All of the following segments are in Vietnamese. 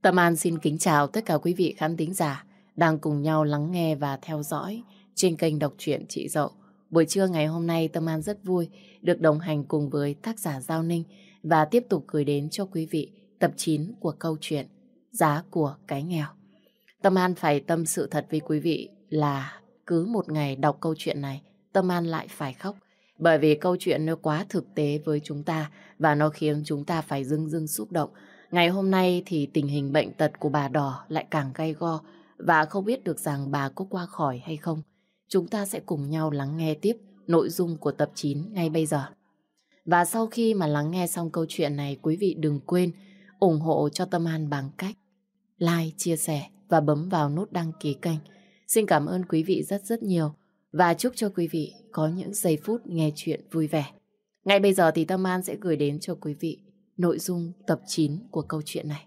Tâm An xin kính chào tất cả quý vị khán thính giả đang cùng nhau lắng nghe và theo dõi trên kênh đọc truyện Chị Dậu. Buổi trưa ngày hôm nay Tâm An rất vui được đồng hành cùng với tác giả Giao Ninh và tiếp tục gửi đến cho quý vị tập 9 của câu chuyện Giá của cái nghèo. Tâm An phải tâm sự thật với quý vị là cứ một ngày đọc câu chuyện này, Tâm An lại phải khóc. Bởi vì câu chuyện nó quá thực tế với chúng ta và nó khiến chúng ta phải rưng rưng xúc động. Ngày hôm nay thì tình hình bệnh tật của bà Đỏ lại càng gay go và không biết được rằng bà có qua khỏi hay không. Chúng ta sẽ cùng nhau lắng nghe tiếp nội dung của tập 9 ngay bây giờ. Và sau khi mà lắng nghe xong câu chuyện này, quý vị đừng quên ủng hộ cho Tâm An bằng cách like, chia sẻ và bấm vào nút đăng ký kênh. Xin cảm ơn quý vị rất rất nhiều và chúc cho quý vị có những giây phút nghe chuyện vui vẻ. Ngay bây giờ thì Tâm An sẽ gửi đến cho quý vị nội dung tập 9 của câu chuyện này.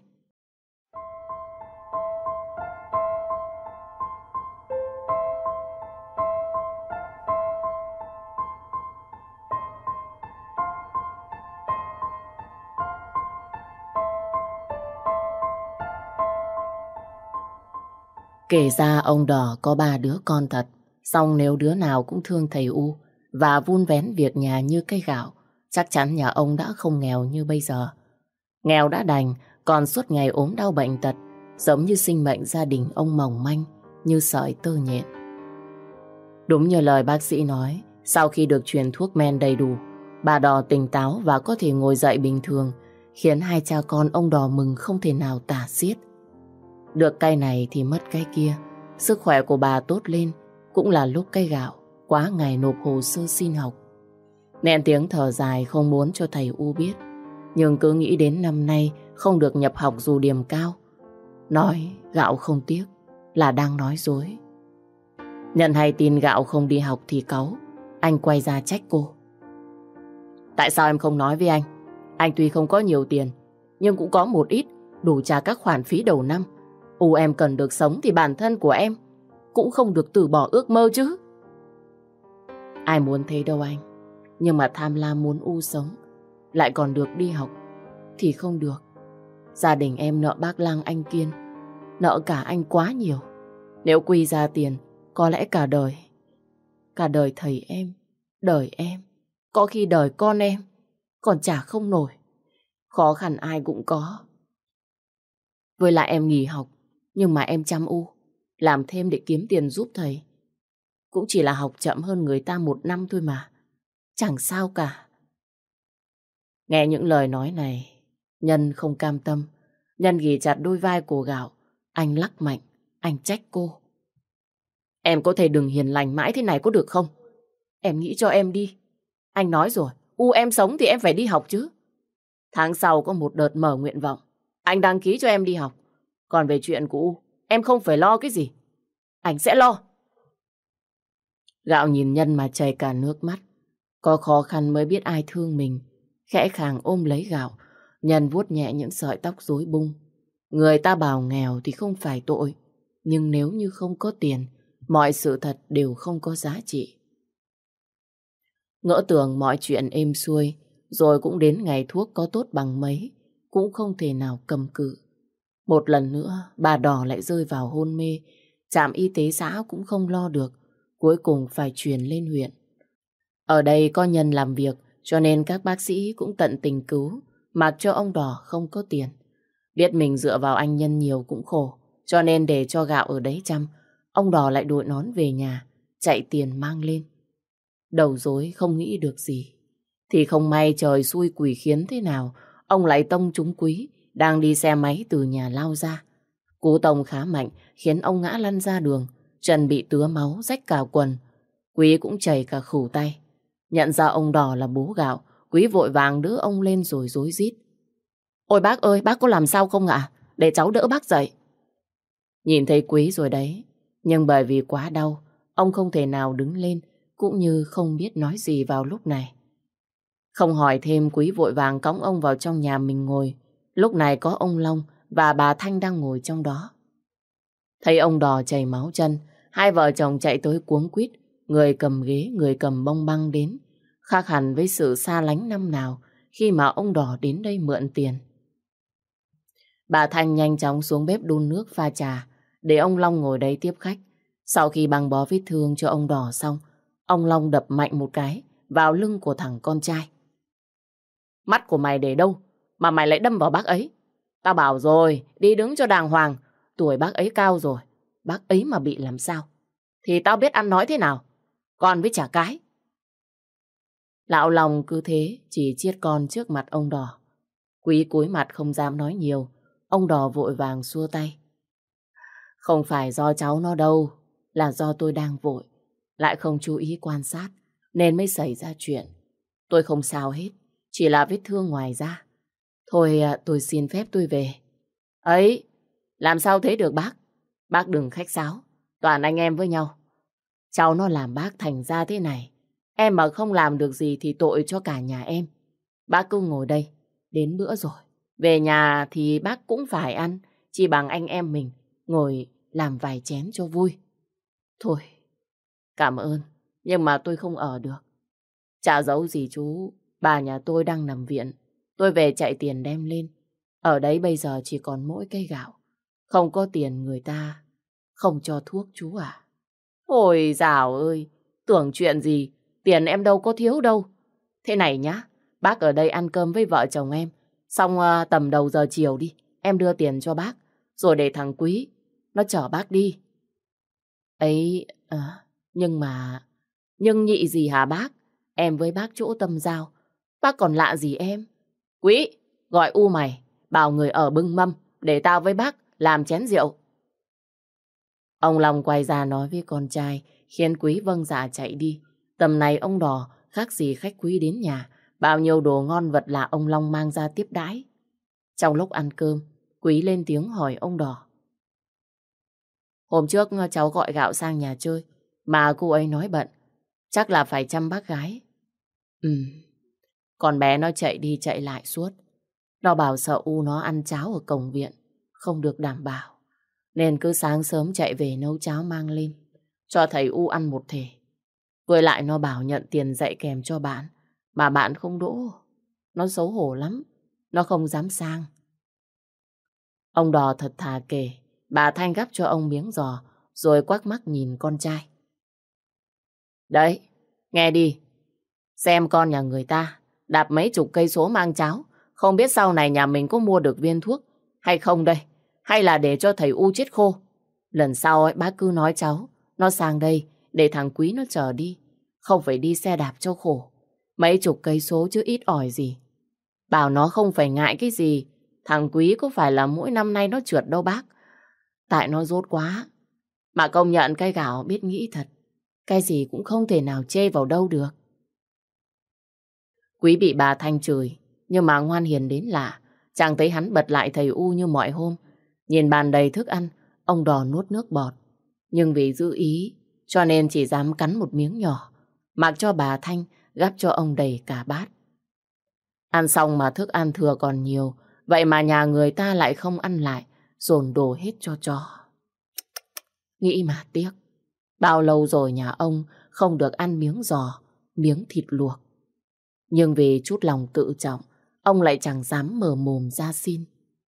Kể ra ông Đỏ có 3 đứa con thật, song nếu đứa nào cũng thương thầy U và vun vén việc nhà như cây gạo, chắc chắn nhà ông đã không nghèo như bây giờ. Nghèo đã đành, còn suốt ngày ốm đau bệnh tật, giống như sinh mệnh gia đình ông mỏng manh như sợi tơ nhện. Đúng như lời bác sĩ nói, sau khi được truyền thuốc men đầy đủ, bà Đỏ tỉnh táo và có thể ngồi dậy bình thường, khiến hai cha con ông Đỏ mừng không thể nào tả xiết. Được cái này thì mất cái kia, sức khỏe của bà tốt lên, cũng là lúc cây gạo quá ngày nộp hồ sơ xin học. Nén tiếng thở dài không muốn cho thầy U biết, nhưng cứ nghĩ đến năm nay không được nhập học dù điểm cao. Nói gạo không tiếc là đang nói dối. Nhận hay tin gạo không đi học thì cáu, anh quay ra trách cô. Tại sao em không nói với anh? Anh tuy không có nhiều tiền, nhưng cũng có một ít đủ trả các khoản phí đầu năm. Em cần được sống thì bản thân của em cũng không được từ bỏ ước mơ chứ. Ai muốn thế đâu anh. Nhưng mà tham lam muốn sống, lại còn được đi học thì không được. Gia đình em nợ bác Lang anh Kiên, nợ cả anh quá nhiều. Nếu quy ra tiền, có lẽ cả đời thầy em, đời em, có khi đời con em còn trả không nổi. Khó khăn ai cũng có. Với lại em nghỉ học, nhưng mà em chăm làm thêm để kiếm tiền giúp thầy. Cũng chỉ là học chậm hơn người ta 1 năm thôi mà, chẳng sao cả. Nghe những lời nói này, Nhân không cam tâm. Nhân ghì chặt đôi vai của Gạo. Anh lắc mạnh, anh trách cô. Em có thể đừng hiền lành mãi thế này có được không? Em nghĩ cho em đi. Anh nói rồi, em sống thì em phải đi học chứ. Tháng sau có một đợt mở nguyện vọng, anh đăng ký cho em đi học. Còn về chuyện của em không phải lo cái gì. Anh sẽ lo. Gạo nhìn Nhân mà chảy cả nước mắt. Có khó khăn mới biết ai thương mình. Khẽ khàng ôm lấy Gạo. Nhân vuốt nhẹ những sợi tóc rối bung. Người ta bảo nghèo thì không phải tội. Nhưng nếu như không có tiền, mọi sự thật đều không có giá trị. Ngỡ tưởng mọi chuyện êm xuôi, rồi cũng đến ngày thuốc có tốt bằng mấy, cũng không thể nào cầm cự. Một lần nữa, bà Đỏ lại rơi vào hôn mê. Trạm y tế xã cũng không lo được, cuối cùng phải truyền lên huyện. Ở đây có Nhân làm việc, cho nên các bác sĩ cũng tận tình cứu, mặc cho ông Đỏ không có tiền. Biết mình dựa vào anh Nhân nhiều cũng khổ, cho nên để cho Gạo ở đấy chăm, ông Đỏ lại đội nón về nhà, chạy tiền mang lên. Đầu rối không nghĩ được gì. Thì không may trời xui quỷ khiến thế nào, ông lại tông trúng Quý, đang đi xe máy từ nhà lao ra. Cú tông khá mạnh, khiến ông ngã lăn ra đường, chân bị tứa máu, rách cả quần. Quý cũng chảy cả khửu tay. Nhận ra ông Đỏ là bố Gạo, Quý vội vàng đỡ ông lên rồi rối rít. Ôi bác ơi, bác có làm sao không ạ? Để cháu đỡ bác dậy. Nhìn thấy Quý rồi đấy, nhưng bởi vì quá đau, ông không thể nào đứng lên, cũng như không biết nói gì vào lúc này. Không hỏi thêm, Quý vội vàng cõng ông vào trong nhà mình ngồi. Lúc này có ông Long và bà Thanh đang ngồi trong đó. Thấy ông Đỏ chảy máu chân, hai vợ chồng chạy tới cuống quýt, người cầm ghế, người cầm bông băng đến. Khác hẳn với sự xa lánh năm nào khi mà ông Đỏ đến đây mượn tiền. Bà Thanh nhanh chóng xuống bếp đun nước pha trà để ông Long ngồi đấy tiếp khách. Sau khi băng bó vết thương cho ông Đỏ xong, ông Long đập mạnh một cái vào lưng của thằng con trai. Mắt của mày để đâu mà mày lại đâm vào bác ấy? Tao bảo rồi, đi đứng cho đàng hoàng. Tuổi bác ấy cao rồi, bác ấy mà bị làm sao thì tao biết ăn nói thế nào. Con với chả cái. Lão Long cứ thế chỉ chiết con trước mặt ông Đỏ. Quý cúi mặt không dám nói nhiều. Ông Đỏ vội vàng xua tay. Không phải do cháu nó đâu, là do tôi đang vội, lại không chú ý quan sát, nên mới xảy ra chuyện. Tôi không sao hết, chỉ là vết thương ngoài da. Thôi tôi xin phép tôi về. Ấy, làm sao thế được bác? Bác đừng khách sáo, toàn anh em với nhau. Cháu nó làm bác thành ra thế này. Em mà không làm được gì thì tội cho cả nhà em. Bác cứ ngồi đây, đến bữa rồi. Về nhà thì bác cũng phải ăn, chỉ bằng anh em mình ngồi làm vài chén cho vui. Thôi, cảm ơn, nhưng mà tôi không ở được. Chả giấu gì chú, bà nhà tôi đang nằm viện. Tôi về chạy tiền đem lên. Ở đấy bây giờ chỉ còn mỗi cây gạo. Không có tiền người ta không cho thuốc chú à. Ôi dào ơi, tưởng chuyện gì, tiền em đâu có thiếu đâu. Thế này nhá, bác ở đây ăn cơm với vợ chồng em. Xong tầm đầu giờ chiều đi, em đưa tiền cho bác. Rồi để thằng Quý, nó chở bác đi. Ấy, nhưng nhị gì hả bác? Em với bác chỗ tâm giao. Bác còn lạ gì em? Quý, gọi U mày, bảo người ở bưng mâm, để tao với bác làm chén rượu. Ông Long quay ra nói với con trai, khiến Quý vâng dạ chạy đi. Tầm này ông Đỏ khác gì khách quý đến nhà, bao nhiêu đồ ngon vật lạ ông Long mang ra tiếp đãi. Trong lúc ăn cơm, Quý lên tiếng hỏi ông Đỏ. Hôm trước cháu gọi gạo sang nhà chơi, mà cô ấy nói bận, chắc là phải chăm bác gái. Con bé nó chạy đi chạy lại suốt. Nó bảo sợ U nó ăn cháo ở cổng viện, không được đảm bảo. Nên cứ sáng sớm chạy về nấu cháo mang lên, cho thầy U ăn một thể. Với lại nó bảo nhận tiền dạy kèm cho bạn, mà bạn không đỗ. Nó xấu hổ lắm, nó không dám sang. Ông Đò thật thà kể, bà Thanh gắp cho ông miếng giò, rồi quắc mắt nhìn con trai. Đấy, nghe đi, xem con nhà người ta đạp mấy chục cây số mang cháo, không biết sau này nhà mình có mua được viên thuốc hay không đây, hay là để cho thầy U chết khô. Lần sau ấy, bác cứ nói cháu nó sang đây để thằng Quý nó chở đi, không phải đi xe đạp cho khổ. Mấy chục cây số chứ ít ỏi gì. Bảo nó không phải ngại cái gì, thằng Quý có phải là mỗi năm nay nó trượt đâu bác. Tại nó dốt quá. Mà công nhận cái gạo biết nghĩ thật, cái gì cũng không thể nào chê vào đâu được. Quý bị bà Thanh chửi, nhưng mà ngoan hiền đến lạ. Chẳng thấy hắn bật lại thầy U như mọi hôm. Nhìn bàn đầy thức ăn, ông Đò nuốt nước bọt. Nhưng vì giữ ý, cho nên chỉ dám cắn một miếng nhỏ, mặc cho bà Thanh gắp cho ông đầy cả bát. Ăn xong mà thức ăn thừa còn nhiều, vậy mà nhà người ta lại không ăn lại, dồn đồ hết cho chó. Nghĩ mà tiếc, bao lâu rồi nhà ông không được ăn miếng giò, miếng thịt luộc. Nhưng vì chút lòng tự trọng, ông lại chẳng dám mở mồm ra xin.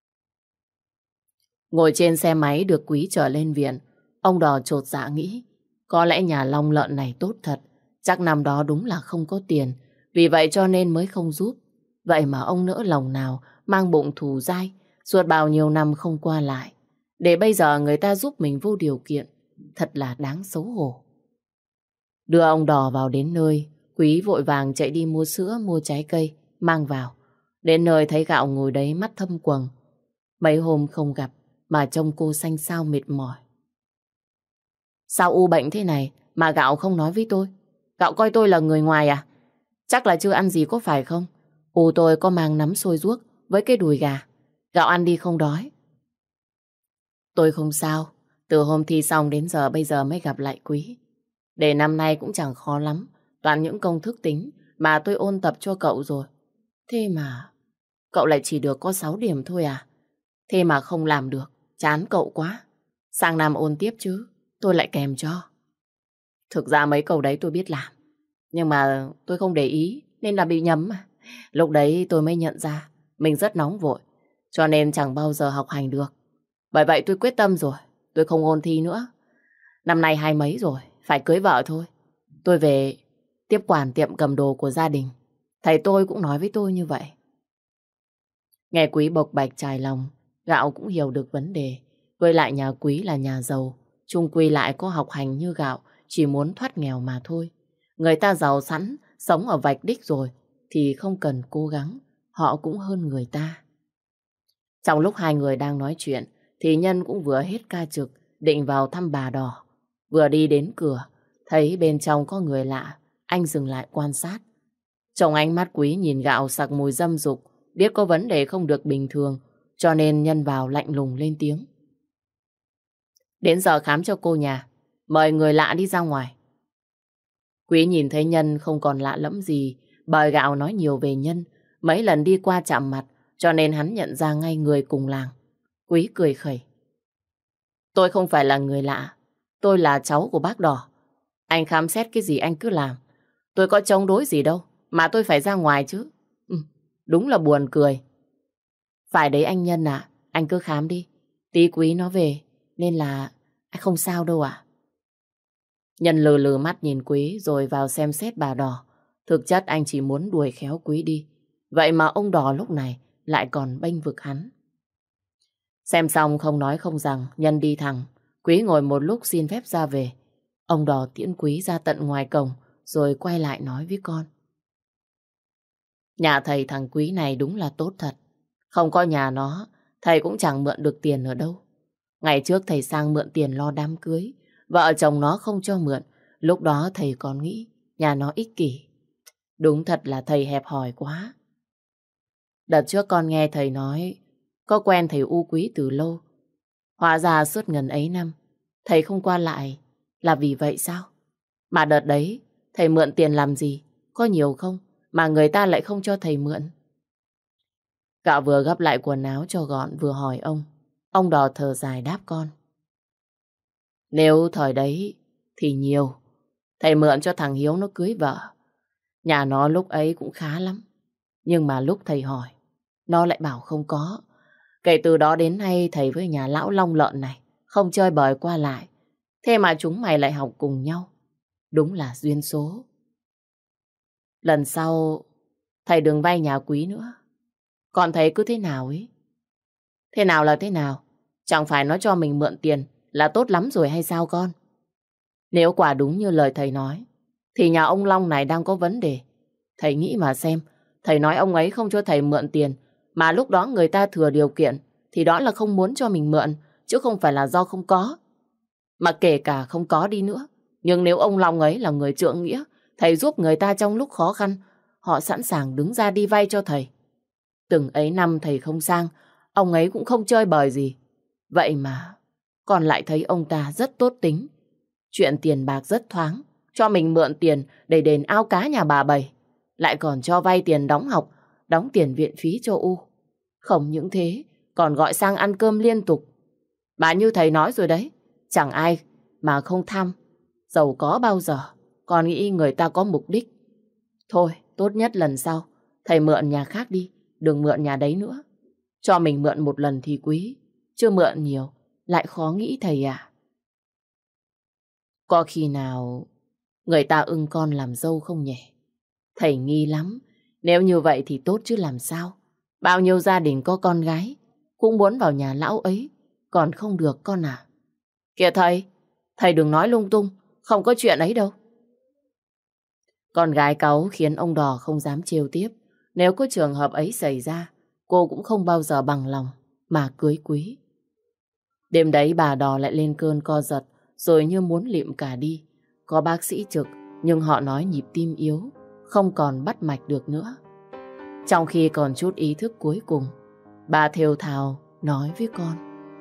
Ngồi trên xe máy được Quý chở lên viện, ông Đò chột dạ nghĩ, có lẽ nhà Long Lợn này tốt thật, chắc năm đó đúng là không có tiền, vì vậy cho nên mới không giúp. Vậy mà ông nỡ lòng nào mang bụng thù dai, suốt bao nhiêu năm không qua lại, để bây giờ người ta giúp mình vô điều kiện, thật là đáng xấu hổ. Đưa ông Đò vào đến nơi, Quý vội vàng chạy đi mua sữa, mua trái cây, mang vào. Đến nơi thấy Gạo ngồi đấy mắt thâm quầng. Mấy hôm không gặp mà trông cô xanh xao mệt mỏi. Sao U bệnh thế này mà Gạo không nói với tôi? Gạo coi tôi là người ngoài à? Chắc là chưa ăn gì có phải không? U tôi có mang nắm xôi ruốc với cái đùi gà. Gạo ăn đi không đói. Tôi không sao. Từ hôm thi xong đến giờ bây giờ mới gặp lại Quý. Đề năm nay cũng chẳng khó lắm. Toàn những công thức tính mà tôi ôn tập cho cậu rồi. Thế mà cậu lại chỉ được có 6 điểm thôi à? Thế mà không làm được. Chán cậu quá. Sang năm ôn tiếp chứ. Tôi lại kèm cho. Thực ra mấy câu đấy tôi biết làm. Nhưng mà tôi không để ý nên là bị nhầm mà. Lúc đấy tôi mới nhận ra mình rất nóng vội. cho nên chẳng bao giờ học hành được. Bởi vậy tôi quyết tâm rồi, tôi không ôn thi nữa. Năm nay 20 mấy rồi, phải cưới vợ thôi. Tôi về tiếp quản tiệm cầm đồ của gia đình. Thầy tôi cũng nói với tôi như vậy. Nghe Quý bộc bạch trải lòng, Gạo cũng hiểu được vấn đề. Với lại nhà Quý là nhà giàu, chung quy lại có học hành như Gạo, chỉ muốn thoát nghèo mà thôi. Người ta giàu sẵn, sống ở vạch đích rồi, thì không cần cố gắng, họ cũng hơn người ta. Trong lúc hai người đang nói chuyện, thì Nhân cũng vừa hết ca trực, định vào thăm bà Đỏ. Vừa đi đến cửa, thấy bên trong có người lạ, anh dừng lại quan sát. Trong ánh mắt Quý nhìn Gạo sặc mùi dâm dục, biết có vấn đề không được bình thường, cho nên Nhân vào lạnh lùng lên tiếng. Đến giờ khám cho cô nhà, mời người lạ đi ra ngoài. Quý nhìn thấy Nhân không còn lạ lẫm gì, bởi Gạo nói nhiều về Nhân, mấy lần đi qua chạm mặt, cho nên hắn nhận ra ngay người cùng làng. Quý cười khẩy. Tôi không phải là người lạ, tôi là cháu của bác Đỏ. Anh khám xét cái gì anh cứ làm. Tôi có chống đối gì đâu, mà tôi phải ra ngoài chứ. Đúng là buồn cười. Phải đấy anh Nhân ạ, anh cứ khám đi. Tí Quý nó về, nên là anh không sao đâu ạ. Nhân lừ lừ mắt nhìn Quý rồi vào xem xét bà Đỏ. Thực chất anh chỉ muốn đuổi khéo Quý đi. Vậy mà ông Đỏ lúc này lại còn bênh vực hắn. Xem xong không nói không rằng, Nhân đi thẳng. Quý ngồi một lúc xin phép ra về. Ông Đỏ tiễn Quý ra tận ngoài cổng rồi quay lại nói với con. Nhà thầy thằng Quý này đúng là tốt thật. Không có nhà nó, thầy cũng chẳng mượn được tiền ở đâu. Ngày trước thầy sang mượn tiền lo đám cưới, vợ chồng nó không cho mượn. Lúc đó thầy còn nghĩ nhà nó ích kỷ. Đúng thật là thầy hẹp hòi quá. Đợt trước con nghe thầy nói có quen thầy U Quý từ lâu. Hóa ra suốt ngần ấy năm thầy không qua lại là vì vậy sao? Mà đợt đấy thầy mượn tiền làm gì? Có nhiều không? Mà người ta lại không cho thầy mượn. Gạo vừa gấp lại quần áo cho gọn vừa hỏi ông. Ông Đỏ thở dài đáp con. Nếu thời đấy thì nhiều. Thầy mượn cho thằng Hiếu nó cưới vợ. Nhà nó lúc ấy cũng khá lắm. Nhưng mà lúc thầy hỏi, nó lại bảo không có. Kể từ đó đến nay thầy với nhà lão Long Lợn này không chơi bời qua lại. Thế mà chúng mày lại học cùng nhau. Đúng là duyên số. Lần sau thầy đừng vay nhà Quý nữa. Còn thầy cứ thế nào ấy. Thế nào là thế nào? Chẳng phải nó cho mình mượn tiền là tốt lắm rồi hay sao con? Nếu quả đúng như lời thầy nói, thì nhà ông Long này đang có vấn đề. Thầy nghĩ mà xem, thầy nói ông ấy không cho thầy mượn tiền, mà lúc đó người ta thừa điều kiện, thì đó là không muốn cho mình mượn, chứ không phải là do không có. Mà kể cả không có đi nữa, nhưng nếu ông Long ấy là người trượng nghĩa, thầy giúp người ta trong lúc khó khăn, họ sẵn sàng đứng ra đi vay cho thầy. Từng ấy năm thầy không sang, ông ấy cũng không chơi bời gì. Vậy mà, còn lại thấy ông ta rất tốt tính. Chuyện tiền bạc rất thoáng, cho mình mượn tiền để đền ao cá nhà bà Bảy. Lại còn cho vay tiền đóng học, đóng tiền viện phí cho U. Không những thế, còn gọi sang ăn cơm liên tục. Mà như thầy nói rồi đấy, chẳng ai mà không tham giàu có bao giờ, còn nghĩ người ta có mục đích. Thôi, tốt nhất lần sau, thầy mượn nhà khác đi, đừng mượn nhà đấy nữa. Cho mình mượn một lần thì quý, chưa mượn nhiều, lại khó nghĩ thầy à. Có khi nào người ta ưng con làm dâu không nhỉ? Thầy nghi lắm, nếu như vậy thì tốt chứ làm sao. Bao nhiêu gia đình có con gái cũng muốn vào nhà lão ấy, còn không được con à. Kìa thầy đừng nói lung tung, không có chuyện ấy đâu. Con gái cáu khiến ông Đỏ không dám trêu tiếp. Nếu có trường hợp ấy xảy ra, cô cũng không bao giờ bằng lòng mà cưới Quý. Đêm đấy bà Đỏ lại lên cơn co giật, rồi như muốn lịm cả đi. Có bác sĩ trực, nhưng họ nói nhịp tim yếu, không còn bắt mạch được nữa. Trong khi còn chút ý thức cuối cùng, bà thều thào nói với con.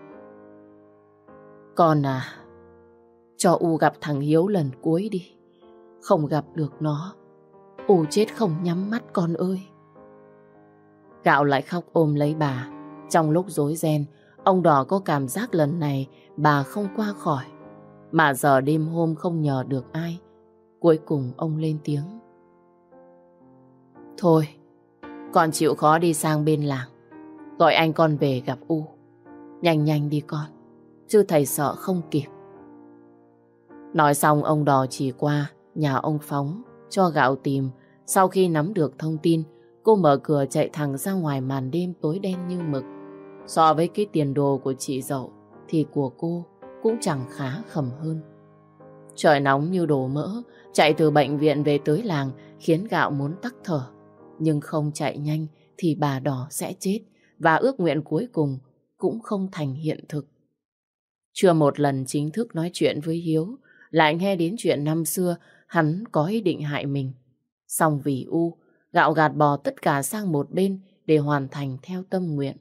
Con à, cho U gặp thằng Hiếu lần cuối đi. Không gặp được nó, U chết không nhắm mắt con ơi. Gạo lại khóc ôm lấy bà. Trong lúc rối ren, ông Đỏ có cảm giác lần này bà không qua khỏi. Mà giờ đêm hôm không nhờ được ai. Cuối cùng ông lên tiếng. Thôi, con chịu khó đi sang bên làng. Gọi anh con về gặp U. Nhanh nhanh đi con, chứ thầy sợ không kịp. Nói xong ông Đò chỉ qua nhà ông Phóng cho Gạo tìm. Sau khi nắm được thông tin, cô mở cửa chạy thẳng ra ngoài màn đêm tối đen như mực. So với cái tiền đồ của chị dậu thì của cô cũng chẳng khá khẩm hơn. Trời nóng như đổ mỡ, chạy từ bệnh viện về tới làng khiến Gạo muốn tắc thở. Nhưng không chạy nhanh thì bà Đỏ sẽ chết, và ước nguyện cuối cùng cũng không thành hiện thực. Chưa một lần chính thức nói chuyện với Hiếu, lại nghe đến chuyện năm xưa hắn có ý định hại mình. Xong vì U, Gạo gạt bỏ tất cả sang một bên để hoàn thành theo tâm nguyện.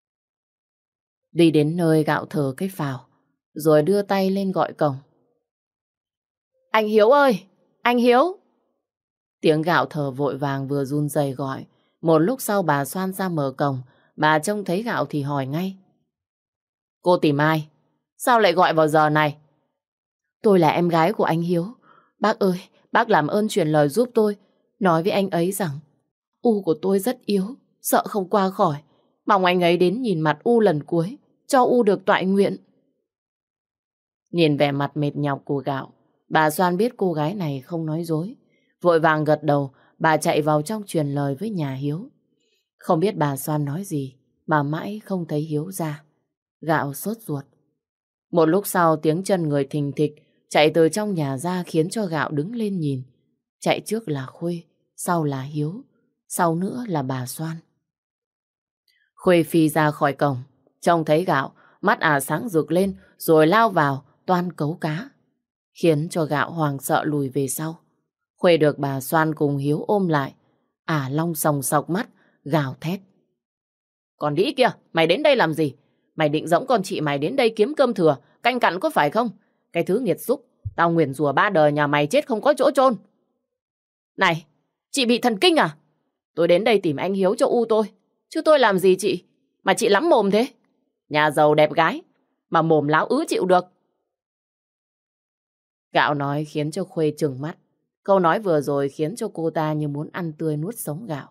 Đi đến nơi, Gạo thở cái phào, rồi đưa tay lên gọi cổng. Anh Hiếu ơi! Anh Hiếu! Tiếng Gạo thở vội vàng vừa run rẩy gọi. Một lúc sau bà Xoan ra mở cổng, bà trông thấy Gạo thì hỏi ngay. Cô tìm ai? Sao lại gọi vào giờ này? Tôi là em gái của anh Hiếu. Bác ơi, bác làm ơn truyền lời giúp tôi. Nói với anh ấy rằng U của tôi rất yếu, sợ không qua khỏi. Mong anh ấy đến nhìn mặt U lần cuối, cho U được toại nguyện. Nhìn vẻ mặt mệt nhọc của Gạo, bà Xoan biết cô gái này không nói dối. Vội vàng gật đầu, bà chạy vào trong truyền lời với nhà Hiếu. Không biết bà Xoan nói gì mà mãi không thấy Hiếu ra. Gạo sốt ruột. Một lúc sau tiếng chân người thình thịch chạy từ trong nhà ra khiến cho Gạo đứng lên nhìn. Chạy trước là Khuê, sau là Hiếu, sau nữa là bà Xoan. Khuê phi ra khỏi cổng, trông thấy Gạo, mắt sáng rực lên rồi lao vào toan cấu cá, khiến cho Gạo hoàng sợ lùi về sau. Khuê được bà Xoan cùng Hiếu ôm lại, long sòng sọc mắt, gào thét. Còn đĩ kia, mày đến đây làm gì? Mày định dẫn con chị mày đến đây kiếm cơm thừa, canh cặn có phải không? Cái thứ nghiệt xúc, tao nguyền rủa 3 đời nhà mày chết không có chỗ chôn. Này, chị bị thần kinh à? Tôi đến đây tìm anh Hiếu cho U tôi, chứ tôi làm gì chị? Mà chị lắm mồm thế. Nhà giàu đẹp gái, mà mồm láo ứ chịu được. Gạo nói khiến cho Khuê trừng mắt. Câu nói vừa rồi khiến cho cô ta như muốn ăn tươi nuốt sống Gạo.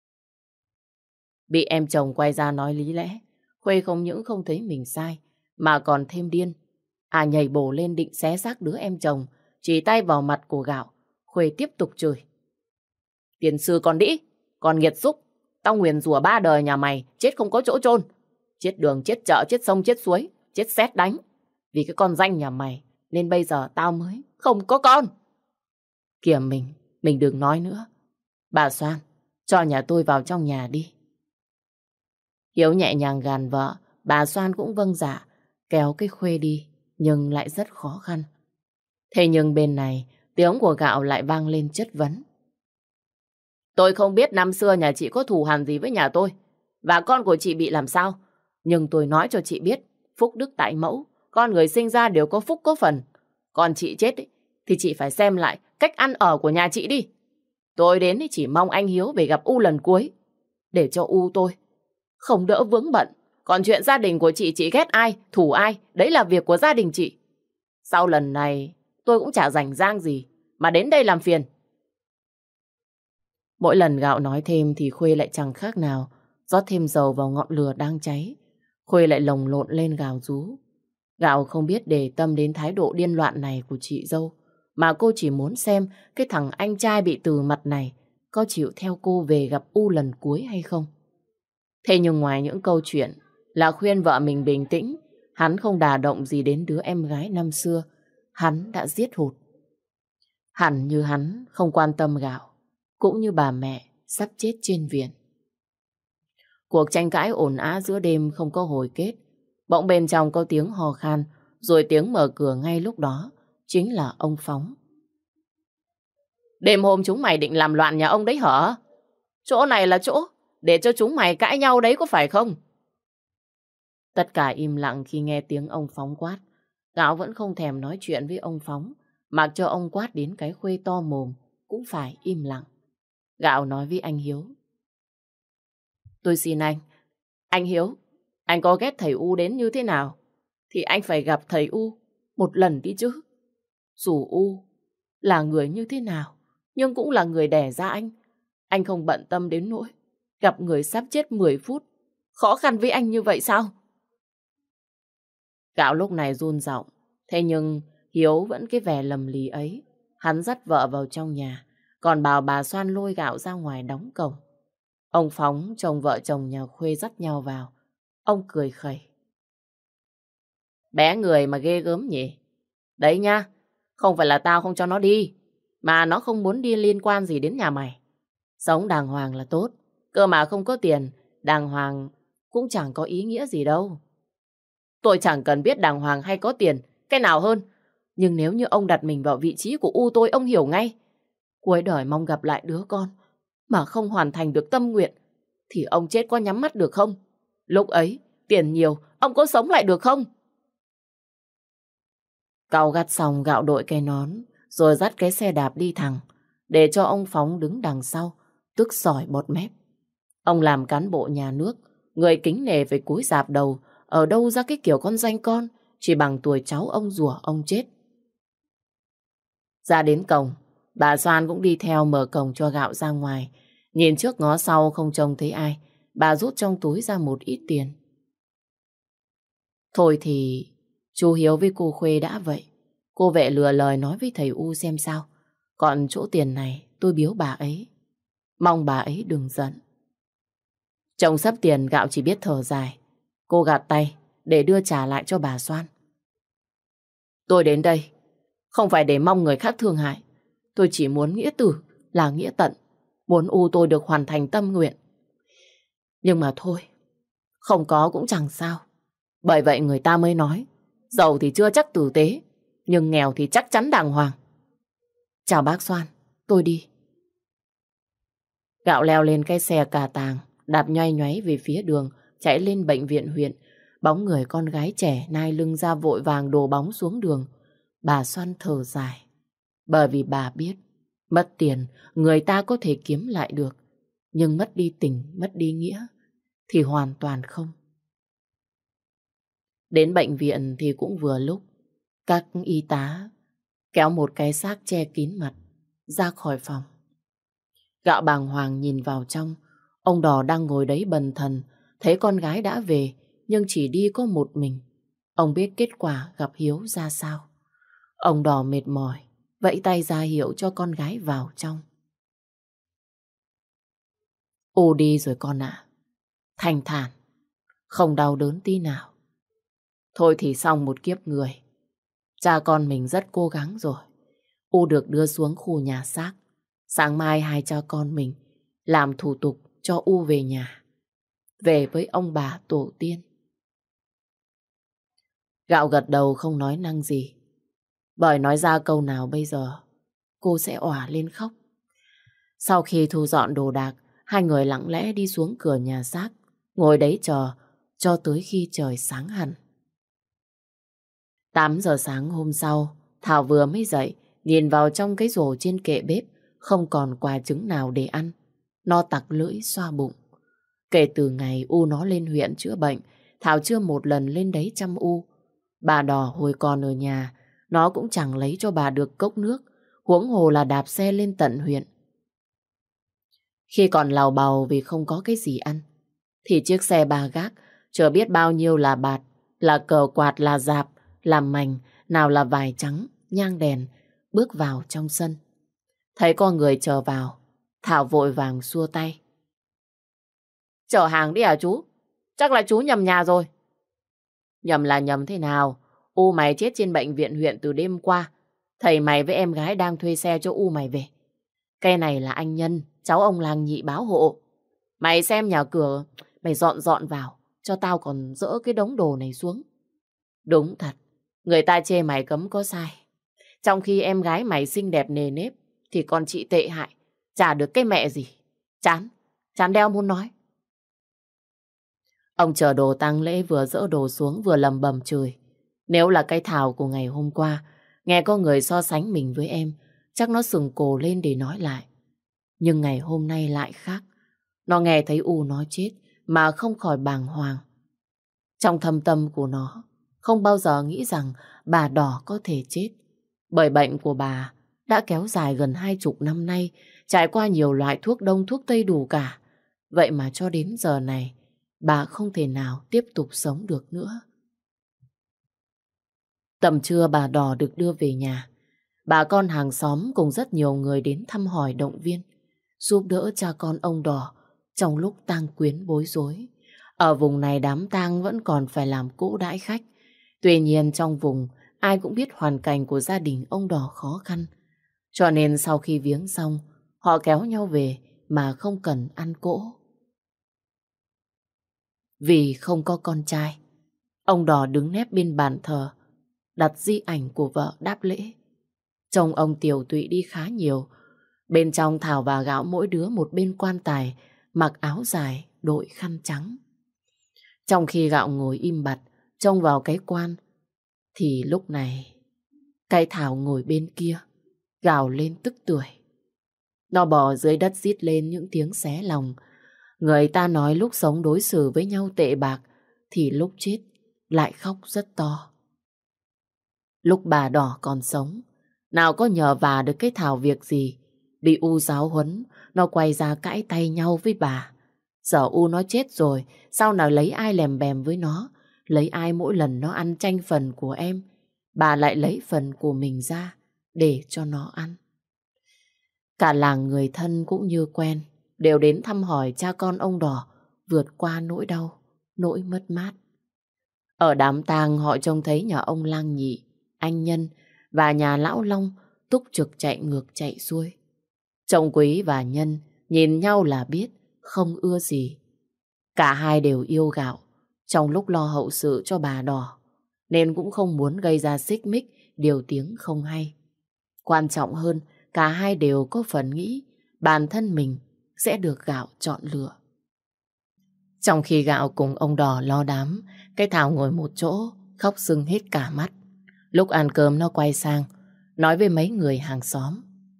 Bị em chồng quay ra nói lý lẽ, Khuê không những không thấy mình sai, mà còn thêm điên. Nhảy bổ lên định xé xác đứa em chồng, chỉ tay vào mặt của Gạo. Khuê tiếp tục chửi. Tiền sư còn đĩ, còn nghiệt xúc. Tao nguyền rủa 3 đời nhà mày, chết không có chỗ chôn. Chết đường, chết chợ, chết sông, chết suối, chết sét đánh. Vì cái con danh nhà mày, nên bây giờ tao mới không có con. Kìa mình đừng nói nữa. Bà Xoan, cho nhà tôi vào trong nhà đi. Hiếu nhẹ nhàng gàn vợ, bà Xoan cũng vâng dạ, kéo cái Khuê đi, nhưng lại rất khó khăn. Thế nhưng bên này, tiếng của Gạo lại vang lên chất vấn. Tôi không biết năm xưa nhà chị có thù hằn gì với nhà tôi, và con của chị bị làm sao. Nhưng tôi nói cho chị biết, phúc đức tại mẫu, con người sinh ra đều có phúc có phần. Còn chị chết ấy, thì chị phải xem lại cách ăn ở của nhà chị đi. Tôi đến chỉ mong anh Hiếu về gặp U lần cuối, để cho U tôi không đỡ vướng bận. Còn chuyện gia đình của chị ghét ai, thù ai, đấy là việc của gia đình chị. Sau lần này, tôi cũng chả rảnh rang gì mà đến đây làm phiền. Mỗi lần Gạo nói thêm thì Khuê lại chẳng khác nào rót thêm dầu vào ngọn lửa đang cháy. Khuê lại lồng lộn lên gào rú. Gạo không biết để tâm đến thái độ điên loạn này của chị dâu, mà cô chỉ muốn xem cái thằng anh trai bị từ mặt này có chịu theo cô về gặp U lần cuối hay không. Thế nhưng ngoài những câu chuyện là khuyên vợ mình bình tĩnh, hắn không đả động gì đến đứa em gái năm xưa hắn đã giết hụt. Hẳn như hắn không quan tâm Gạo, cũng như bà mẹ sắp chết trên viện. Cuộc tranh cãi ồn ào giữa đêm không có hồi kết. Bỗng bên trong có tiếng hò khan, rồi tiếng mở cửa ngay lúc đó chính là ông Phóng. Đêm hôm chúng mày định làm loạn nhà ông đấy hả? Chỗ này là chỗ để cho chúng mày cãi nhau đấy có phải không? Tất cả im lặng khi nghe tiếng ông Phóng quát. Gạo vẫn không thèm nói chuyện với ông Phóng, mặc cho ông quát đến cái Khuê to mồm cũng phải im lặng. Gạo nói với anh Hiếu. Tôi xin anh Hiếu, anh có ghét thầy U đến như thế nào thì anh phải gặp thầy U một lần đi chứ. Dù U là người như thế nào, nhưng cũng là người đẻ ra anh. Anh không bận tâm đến nỗi gặp người sắp chết 10 phút khó khăn với anh như vậy sao? Gạo lúc này run giọng. Thế nhưng Hiếu vẫn cái vẻ lầm lì ấy. Hắn dắt vợ vào trong nhà, còn bảo bà Soan lôi Gạo ra ngoài đóng cổng. Ông Phóng chồng vợ chồng nhà Khuê dắt nhau vào. Ông cười khẩy. Bé người mà ghê gớm nhỉ? Đấy nha, không phải là tao không cho nó đi, mà nó không muốn đi liên quan gì đến nhà mày. Sống đàng hoàng là tốt, cơ mà không có tiền, đàng hoàng cũng chẳng có ý nghĩa gì đâu. Tôi chẳng cần biết đàng hoàng hay có tiền, cái nào hơn. Nhưng nếu như ông đặt mình vào vị trí của U tôi, ông hiểu ngay. Cuối đời mong gặp lại đứa con, mà không hoàn thành được tâm nguyện, thì ông chết có nhắm mắt được không? Lúc ấy, tiền nhiều, ông có sống lại được không? Cau gắt xong Gạo đội cái nón, rồi dắt cái xe đạp đi thẳng, để cho ông Phóng đứng đằng sau, tức sỏi bọt mép. Ông làm cán bộ nhà nước, người kính nể phải cúi rạp đầu, ở đâu ra cái kiểu con danh con, chỉ bằng tuổi cháu ông rủa ông chết. Ra đến cổng, bà Soan cũng đi theo mở cổng cho Gạo ra ngoài. Nhìn trước ngó sau không trông thấy ai, bà rút trong túi ra một ít tiền. Thôi thì chú Hiếu với cô Khuê đã vậy. Cô Vệ lừa lời nói với thầy U xem sao. Còn chỗ tiền này tôi biếu bà ấy. Mong bà ấy đừng giận. Chồng sắp tiền Gạo chỉ biết thở dài. Cô gạt tay để đưa trả lại cho bà Soan. Tôi đến đây không phải để mong người khác thương hại. Tôi chỉ muốn nghĩa tử là nghĩa tận. Muốn U tôi được hoàn thành tâm nguyện. Nhưng mà thôi, không có cũng chẳng sao. Bởi vậy người ta mới nói, giàu thì chưa chắc tử tế, nhưng nghèo thì chắc chắn đàng hoàng. Chào bác Soan, tôi đi. Gạo leo lên cái xe cà tàng, đạp nhoay nhoáy về phía đường, chạy lên bệnh viện huyện. Bóng người con gái trẻ nai lưng ra vội vàng đổ bóng xuống đường. Bà Soan thở dài, bởi vì bà biết, mất tiền người ta có thể kiếm lại được, nhưng mất đi tình, mất đi nghĩa thì hoàn toàn không. Đến bệnh viện thì cũng vừa lúc, các y tá kéo một cái xác che kín mặt ra khỏi phòng. Gạo bàng hoàng nhìn vào trong, ông Đò đang ngồi đấy bần thần, thấy con gái đã về nhưng chỉ đi có một mình. Ông biết kết quả gặp Hiếu ra sao. Ông Đò mệt mỏi, vẫy tay ra hiệu cho con gái vào trong. U đi rồi con ạ. Thanh thản, không đau đớn tí nào. Thôi thì xong một kiếp người. Cha con mình rất cố gắng rồi. U được đưa xuống khu nhà xác. Sáng mai hai cha con mình làm thủ tục cho U về nhà. Về với ông bà tổ tiên. Gạo gật đầu không nói năng gì. Bởi nói ra câu nào bây giờ cô sẽ òa lên khóc. Sau khi thu dọn đồ đạc, hai người lặng lẽ đi xuống cửa nhà xác, ngồi đấy chờ cho tới khi trời sáng hẳn. 8 giờ sáng hôm sau, Thảo vừa mới dậy, nhìn vào trong cái rổ trên kệ bếp, không còn quả trứng nào để ăn. Nó tặc lưỡi xoa bụng. Kể từ ngày U nó lên huyện chữa bệnh, Thảo chưa một lần lên đấy chăm U. Bà Đò hồi còn ở nhà, nó cũng chẳng lấy cho bà được cốc nước, huống hồ là đạp xe lên tận huyện. Khi còn lào bào vì không có cái gì ăn, thì chiếc xe ba gác chở biết bao nhiêu là bạt, là cờ quạt, là dạp, là mành, nào là vải trắng, nhang đèn, bước vào trong sân. Thấy con người chờ vào, Thảo vội vàng xua tay. Chở hàng đi à chú? Chắc là chú nhầm nhà rồi. Nhầm là nhầm thế nào? U mày chết trên bệnh viện huyện từ đêm qua. Thầy mày với em gái đang thuê xe cho U mày về. Cái này là anh Nhân, cháu ông làng nhị báo hộ. Mày xem nhà cửa, mày dọn dọn vào, cho tao còn dỡ cái đống đồ này xuống. Đúng thật, người ta chê mày cấm có sai. Trong khi em gái mày xinh đẹp nề nếp, thì con chị tệ hại, chả được cái mẹ gì. Chán đeo muốn nói. Ông chở đồ tang lễ vừa dỡ đồ xuống vừa lầm bầm chửi. Nếu là cái Thảo của ngày hôm qua, nghe có người so sánh mình với em, chắc nó sừng cổ lên để nói lại. Nhưng ngày hôm nay lại khác. Nó nghe thấy U nó chết mà không khỏi bàng hoàng. Trong thâm tâm của nó, không bao giờ nghĩ rằng bà Đò có thể chết. Bởi bệnh của bà đã kéo dài gần 20 năm nay, trải qua nhiều loại thuốc đông thuốc tây đủ cả. Vậy mà cho đến giờ này, bà không thể nào tiếp tục sống được nữa. Tầm trưa bà Đỏ được đưa về nhà. Bà con hàng xóm cùng rất nhiều người đến thăm hỏi động viên, giúp đỡ cha con ông Đỏ trong lúc tang quyến bối rối. Ở vùng này đám tang vẫn còn phải làm cỗ đãi khách. Tuy nhiên trong vùng ai cũng biết hoàn cảnh của gia đình ông Đỏ khó khăn. Cho nên sau khi viếng xong, họ kéo nhau về mà không cần ăn cỗ. Vì không có con trai, ông Đỏ đứng nép bên bàn thờ, đặt di ảnh của vợ đáp lễ. Trông ông tiều tụy đi khá nhiều. Bên trong Thảo và Gạo mỗi đứa một bên quan tài, mặc áo dài, đội khăn trắng. Trong khi Gạo ngồi im bặt, trông vào cái quan, thì lúc này, cái Thảo ngồi bên kia, gào lên tức tưởi. Nó bò dưới đất rít lên những tiếng xé lòng. Người ta nói lúc sống đối xử với nhau tệ bạc, thì lúc chết lại khóc rất to. Lúc bà Đỏ còn sống, nào có nhờ vả được cái Thảo việc gì. Bị U giáo huấn, nó quay ra cãi tay nhau với bà. Giờ U nó chết rồi, sao nào lấy ai lèm bèm với nó? Lấy ai mỗi lần nó ăn tranh phần của em, bà lại lấy phần của mình ra để cho nó ăn. Cả làng người thân cũng như quen, đều đến thăm hỏi cha con ông Đỏ vượt qua nỗi đau, nỗi mất mát. Ở đám tang họ trông thấy nhà ông Lang Nhị, anh Nhân và nhà lão Long túc trực chạy ngược chạy xuôi. Chồng Quý và Nhân nhìn nhau là biết không ưa gì. Cả hai đều yêu Gạo trong lúc lo hậu sự cho bà Đỏ, nên cũng không muốn gây ra xích mích, điều tiếng không hay. Quan trọng hơn, cả hai đều có phần nghĩ bản thân mình sẽ được Gạo chọn lựa. Trong khi Gạo cùng ông Đỏ lo đám, cái Thảo ngồi một chỗ, khóc sưng hết cả mắt. Lúc ăn cơm nó quay sang, nói với mấy người hàng xóm.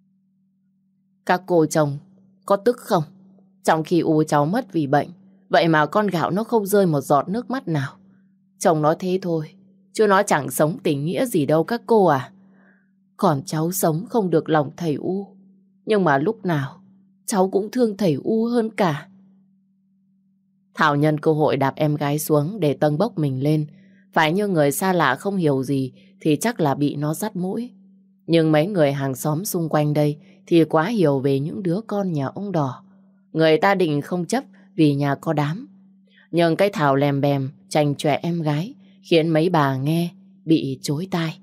Các cô chồng có tức không? Trong khi U cháu mất vì bệnh, vậy mà con Gạo nó không rơi một giọt nước mắt nào. Chồng nói thế thôi, chứ nó chẳng sống tình nghĩa gì đâu các cô à. Còn cháu sống không được lòng thầy U, nhưng mà lúc nào cháu cũng thương thầy U hơn cả. Thảo nhân cơ hội đạp em gái xuống để tâng bốc mình lên. Phải như người xa lạ không hiểu gì thì chắc là bị nó dắt mũi. Nhưng mấy người hàng xóm xung quanh đây thì quá hiểu về những đứa con nhà ông Đỏ. Người ta định không chấp vì nhà có đám. Nhưng cái Thảo lèm bèm chành chọe em gái khiến mấy bà nghe bị chối tai.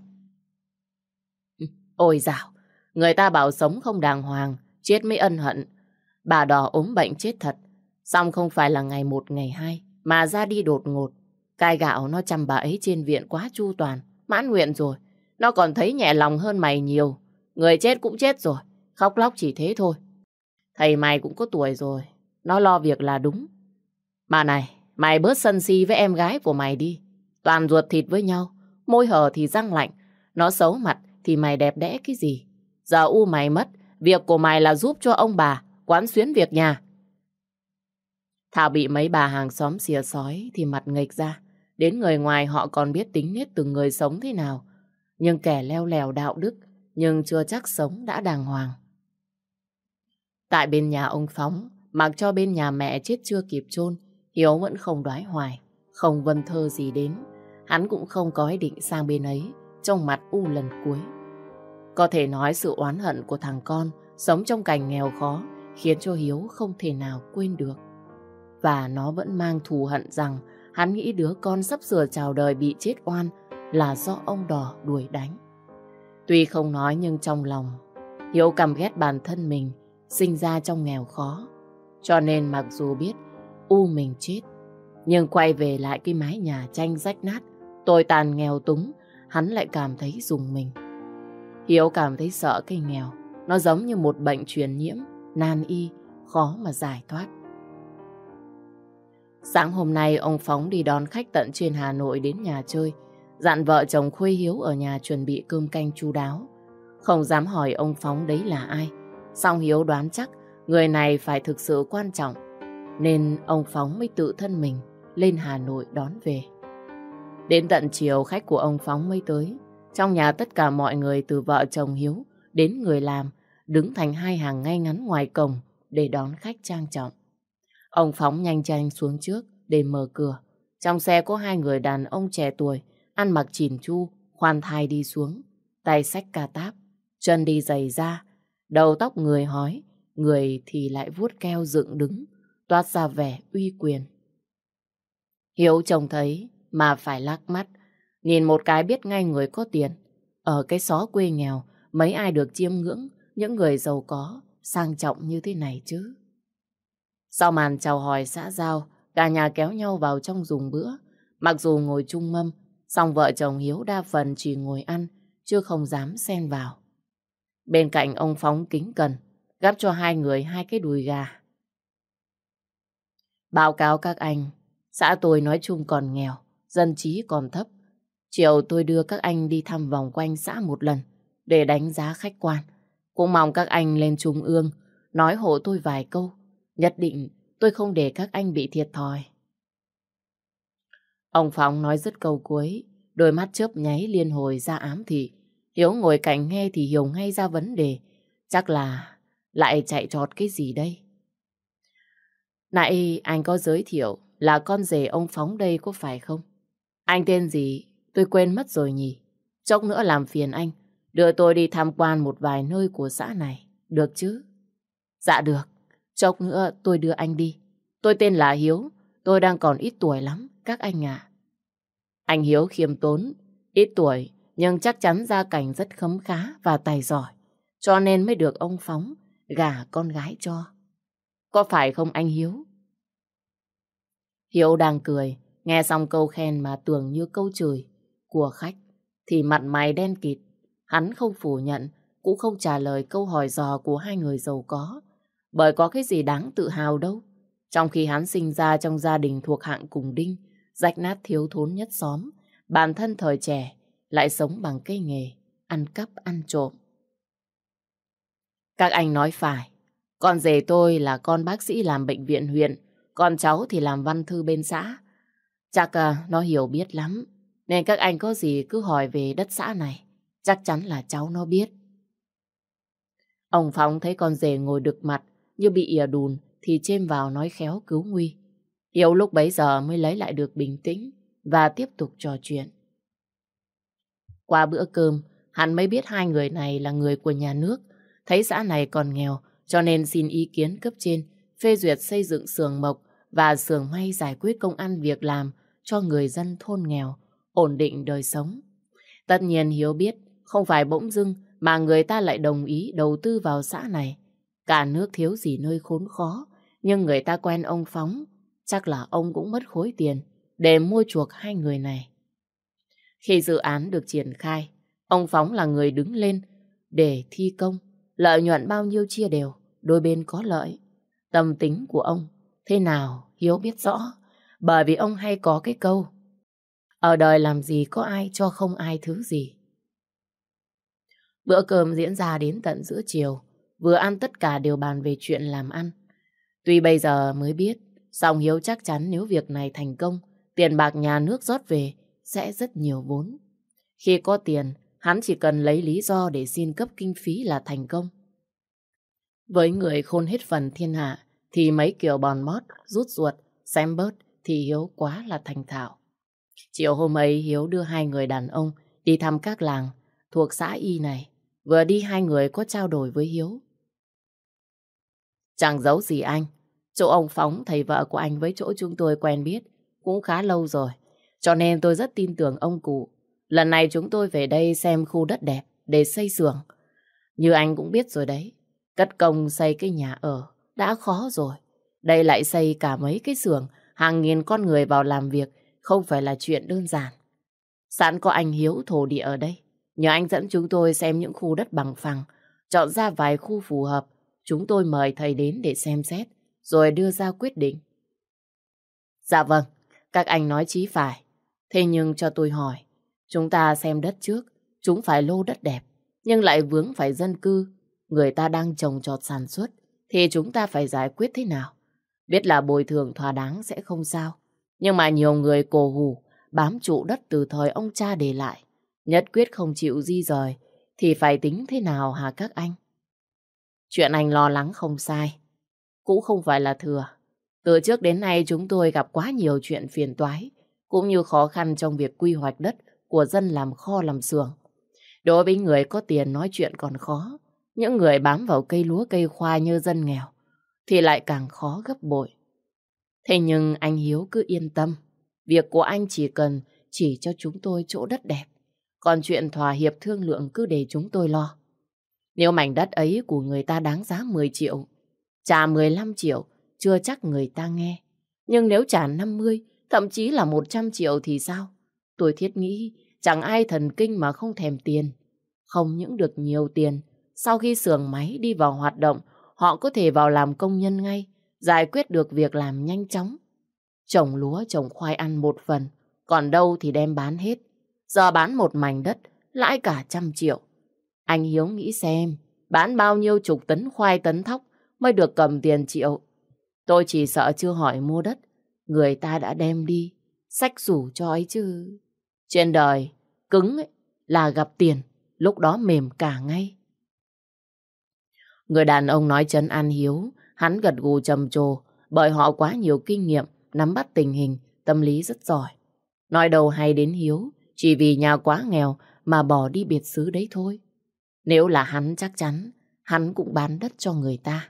Ôi dào, người ta bảo sống không đàng hoàng, chết mới ân hận. Bà Đỏ ốm bệnh chết thật, xong không phải là ngày một ngày hai, mà ra đi đột ngột. Cái Gạo nó chăm bà ấy trên viện quá chu toàn, mãn nguyện rồi. Nó còn thấy nhẹ lòng hơn mày nhiều. Người chết cũng chết rồi, khóc lóc chỉ thế thôi. Thầy mày cũng có tuổi rồi, nó lo việc là đúng. Mà này, mày bớt sân si với em gái của mày đi. Toàn ruột thịt với nhau, môi hở thì răng lạnh. Nó xấu mặt thì mày đẹp đẽ cái gì. Giờ U mày mất, việc của mày là giúp cho ông bà quán xuyến việc nhà. Thảo bị mấy bà hàng xóm xìa xói thì mặt nghệch ra. Đến người ngoài họ còn biết tính nết từng người sống thế nào. Nhưng kẻ leo lèo đạo đức, nhưng chưa chắc sống đã đàng hoàng. Tại bên nhà ông Phóng, mặc cho bên nhà mẹ chết chưa kịp chôn, Hiếu vẫn không đoái hoài, không vân thơ gì đến. Hắn cũng không có ý định sang bên ấy, trong mặt U lần cuối. Có thể nói sự oán hận của thằng con sống trong cảnh nghèo khó khiến cho Hiếu không thể nào quên được. Và nó vẫn mang thù hận rằng hắn nghĩ đứa con sắp sửa chào đời bị chết oan là do ông Đỏ đuổi đánh. Tuy không nói nhưng trong lòng Hiếu căm ghét bản thân mình sinh ra trong nghèo khó. Cho nên mặc dù biết U mình chết, nhưng quay về lại cái mái nhà tranh rách nát, tồi tàn nghèo túng, hắn lại cảm thấy rùng mình. Hiếu cảm thấy sợ cái nghèo, nó giống như một bệnh truyền nhiễm, nan y, khó mà giải thoát. Sáng hôm nay ông Phóng đi đón khách tận trên Hà Nội đến nhà chơi, dặn vợ chồng Khuê Hiếu ở nhà chuẩn bị cơm canh chu đáo. Không dám hỏi ông Phóng đấy là ai, song Hiếu đoán chắc người này phải thực sự quan trọng, nên ông Phóng mới tự thân mình lên Hà Nội đón về. Đến tận chiều khách của ông Phóng mới tới. Trong nhà tất cả mọi người từ vợ chồng Hiếu đến người làm đứng thành hai hàng ngay ngắn ngoài cổng để đón khách trang trọng. Ông Phóng nhanh nhanh xuống trước để mở cửa. Trong xe có hai người đàn ông trẻ tuổi, ăn mặc chỉn chu, khoan thai đi xuống. Tay xách cà táp, chân đi giày da, đầu tóc người hói, người thì lại vuốt keo dựng đứng, toát ra vẻ uy quyền. Hiếu trông thấy mà phải lắc mắt, nhìn một cái biết ngay người có tiền. Ở cái xó quê nghèo, mấy ai được chiêm ngưỡng những người giàu có, sang trọng như thế này chứ. Sau màn chào hỏi xã giao, cả nhà kéo nhau vào trong dùng bữa. Mặc dù ngồi chung mâm, song vợ chồng Hiếu đa phần chỉ ngồi ăn, chứ không dám xen vào. Bên cạnh ông Phóng kính cẩn, gắp cho hai người hai cái đùi gà. Báo cáo các anh, xã tôi nói chung còn nghèo, dân trí còn thấp. Chiều tôi đưa các anh đi thăm vòng quanh xã một lần, để đánh giá khách quan. Cũng mong các anh lên trung ương, nói hộ tôi vài câu. Nhất định tôi không để các anh bị thiệt thòi. Ông Phóng nói dứt câu cuối, đôi mắt chớp nháy liên hồi ra ám thị. Hiếu ngồi cạnh nghe thì hiểu ngay ra vấn đề. Chắc là lại chạy trọt cái gì đây? Nãy anh có giới thiệu là con rể ông Phóng đây có phải không? Anh tên gì? Tôi quên mất rồi nhỉ? Chốc nữa làm phiền anh, đưa tôi đi tham quan một vài nơi của xã này, được chứ? Dạ được, chốc nữa tôi đưa anh đi. Tôi tên là Hiếu, tôi đang còn ít tuổi lắm, các anh ạ. Anh Hiếu khiêm tốn, ít tuổi, nhưng chắc chắn gia cảnh rất khấm khá và tài giỏi, cho nên mới được ông Phóng gả con gái cho. Có phải không anh Hiếu? Hiếu đang cười, nghe xong câu khen mà tưởng như câu chửi của khách, thì mặt mày đen kịt. Hắn không phủ nhận, cũng không trả lời câu hỏi dò của hai người giàu có, bởi có cái gì đáng tự hào đâu. Trong khi hắn sinh ra trong gia đình thuộc hạng cùng đinh, rách nát thiếu thốn nhất xóm, bản thân thời trẻ lại sống bằng cây nghề, ăn cắp ăn trộm. Các anh nói phải, con rể tôi là con bác sĩ làm bệnh viện huyện, con cháu thì làm văn thư bên xã. Chắc nó hiểu biết lắm, nên các anh có gì cứ hỏi về đất xã này, chắc chắn là cháu nó biết. Ông Phong thấy con rể ngồi đực mặt như bị ỉa đùn thì chêm vào nói khéo cứu nguy. Hiếu lúc bấy giờ mới lấy lại được bình tĩnh và tiếp tục trò chuyện. Qua bữa cơm, hắn mới biết hai người này là người của nhà nước, thấy xã này còn nghèo cho nên xin ý kiến cấp trên phê duyệt xây dựng xưởng mộc và xưởng may giải quyết công ăn việc làm cho người dân thôn nghèo, ổn định đời sống. Tất nhiên Hiếu biết không phải bỗng dưng mà người ta lại đồng ý đầu tư vào xã này. Cả nước thiếu gì nơi khốn khó, nhưng người ta quen ông Phóng, chắc là ông cũng mất khối tiền để mua chuộc hai người này. Khi dự án được triển khai, ông Phóng là người đứng lên để thi công, lợi nhuận bao nhiêu chia đều, đôi bên có lợi. Tâm tính của ông thế nào Hiếu biết rõ, bởi vì ông hay có cái câu: ở đời làm gì có ai cho không ai thứ gì. Bữa cơm diễn ra đến tận giữa chiều, vừa ăn tất cả đều bàn về chuyện làm ăn. Tuy bây giờ mới biết, song Hiếu chắc chắn nếu việc này thành công, tiền bạc nhà nước rót về sẽ rất nhiều vốn. Khi có tiền, hắn chỉ cần lấy lý do để xin cấp kinh phí là thành công. Với người khôn hết phần thiên hạ, thì mấy kiểu bòn mót, rút ruột, xem bớt thì Hiếu quá là thành thạo. Chiều hôm ấy Hiếu đưa hai người đàn ông đi thăm các làng thuộc xã Y này. Vừa đi hai người có trao đổi với Hiếu. Chẳng giấu gì anh, chỗ ông Phóng thầy vợ của anh với chỗ chúng tôi quen biết cũng khá lâu rồi, cho nên tôi rất tin tưởng ông cụ. Lần này chúng tôi về đây xem khu đất đẹp để xây xưởng. Như anh cũng biết rồi đấy, cất công xây cái nhà ở đã khó rồi, đây lại xây cả mấy cái xưởng, hàng nghìn con người vào làm việc, không phải là chuyện đơn giản. Sẵn có anh Hiếu thổ địa ở đây, nhờ anh dẫn chúng tôi xem những khu đất bằng phẳng, chọn ra vài khu phù hợp. Chúng tôi mời thầy đến để xem xét, rồi đưa ra quyết định. Dạ vâng, các anh nói chí phải. Thế nhưng cho tôi hỏi, chúng ta xem đất trước, chúng phải lô đất đẹp, nhưng lại vướng phải dân cư. Người ta đang trồng trọt sản xuất, thì chúng ta phải giải quyết thế nào? Biết là bồi thường thỏa đáng sẽ không sao, nhưng mà nhiều người cổ hủ, bám trụ đất từ thời ông cha để lại, nhất quyết không chịu di rời, thì phải tính thế nào hả các anh? Chuyện anh lo lắng không sai, cũng không phải là thừa. Từ trước đến nay chúng tôi gặp quá nhiều chuyện phiền toái, cũng như khó khăn trong việc quy hoạch đất của dân làm kho làm xưởng. Đối với người có tiền nói chuyện còn khó, những người bám vào cây lúa cây khoai như dân nghèo thì lại càng khó gấp bội. Thế nhưng anh Hiếu cứ yên tâm, việc của anh chỉ cần chỉ cho chúng tôi chỗ đất đẹp, còn chuyện thỏa hiệp thương lượng cứ để chúng tôi lo. Nếu mảnh đất ấy của người ta đáng giá 10 triệu, trả 15 triệu chưa chắc người ta nghe. Nhưng nếu trả 50, thậm chí là 100 triệu thì sao? Tôi thiết nghĩ chẳng ai thần kinh mà không thèm tiền. Không những được nhiều tiền, sau khi xưởng máy đi vào hoạt động, họ có thể vào làm công nhân ngay, giải quyết được việc làm nhanh chóng. Trồng lúa, trồng khoai ăn một phần, còn đâu thì đem bán hết. Giờ bán một mảnh đất, lãi cả 100 triệu. Anh Hiếu nghĩ xem, bán bao nhiêu chục tấn khoai tấn thóc mới được cầm tiền triệu. Tôi chỉ sợ chưa hỏi mua đất, người ta đã đem đi, xách rủ cho ấy chứ. Trên đời, cứng ấy, là gặp tiền, lúc đó mềm cả ngay. Người đàn ông nói trấn an Hiếu, hắn gật gù trầm trồ, bởi họ quá nhiều kinh nghiệm, nắm bắt tình hình, tâm lý rất giỏi. Nói đầu hay đến Hiếu, chỉ vì nhà quá nghèo mà bỏ đi biệt xứ đấy thôi. Nếu là hắn chắc chắn, hắn cũng bán đất cho người ta.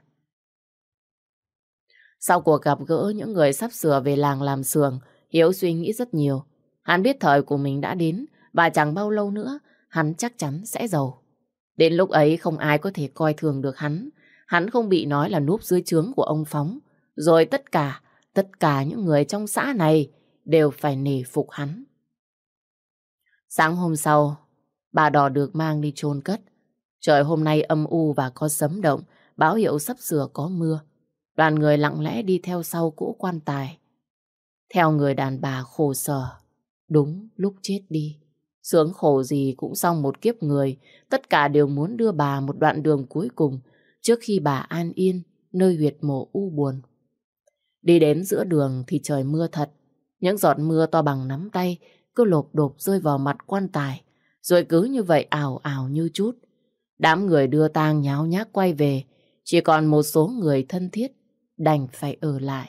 Sau cuộc gặp gỡ những người sắp sửa về làng làm xưởng, Hiếu suy nghĩ rất nhiều. Hắn biết thời của mình đã đến và chẳng bao lâu nữa hắn chắc chắn sẽ giàu. Đến lúc ấy không ai có thể coi thường được hắn. Hắn không bị nói là núp dưới trướng của ông Phóng. Rồi tất cả những người trong xã này đều phải nể phục hắn. Sáng hôm sau, bà Đỏ được mang đi chôn cất. Trời hôm nay âm u và có sấm động, báo hiệu sắp sửa có mưa. Đoàn người lặng lẽ đi theo sau cỗ quan tài. Theo người đàn bà khổ sở, đúng lúc chết đi. Sướng khổ gì cũng xong một kiếp người, tất cả đều muốn đưa bà một đoạn đường cuối cùng trước khi bà an yên nơi huyệt mộ u buồn. Đi đến giữa đường thì trời mưa thật. Những giọt mưa to bằng nắm tay cứ lộp độp rơi vào mặt quan tài, rồi cứ như vậy ào ào như chút. Đám người đưa tang nháo nhác quay về, chỉ còn một số người thân thiết đành phải ở lại.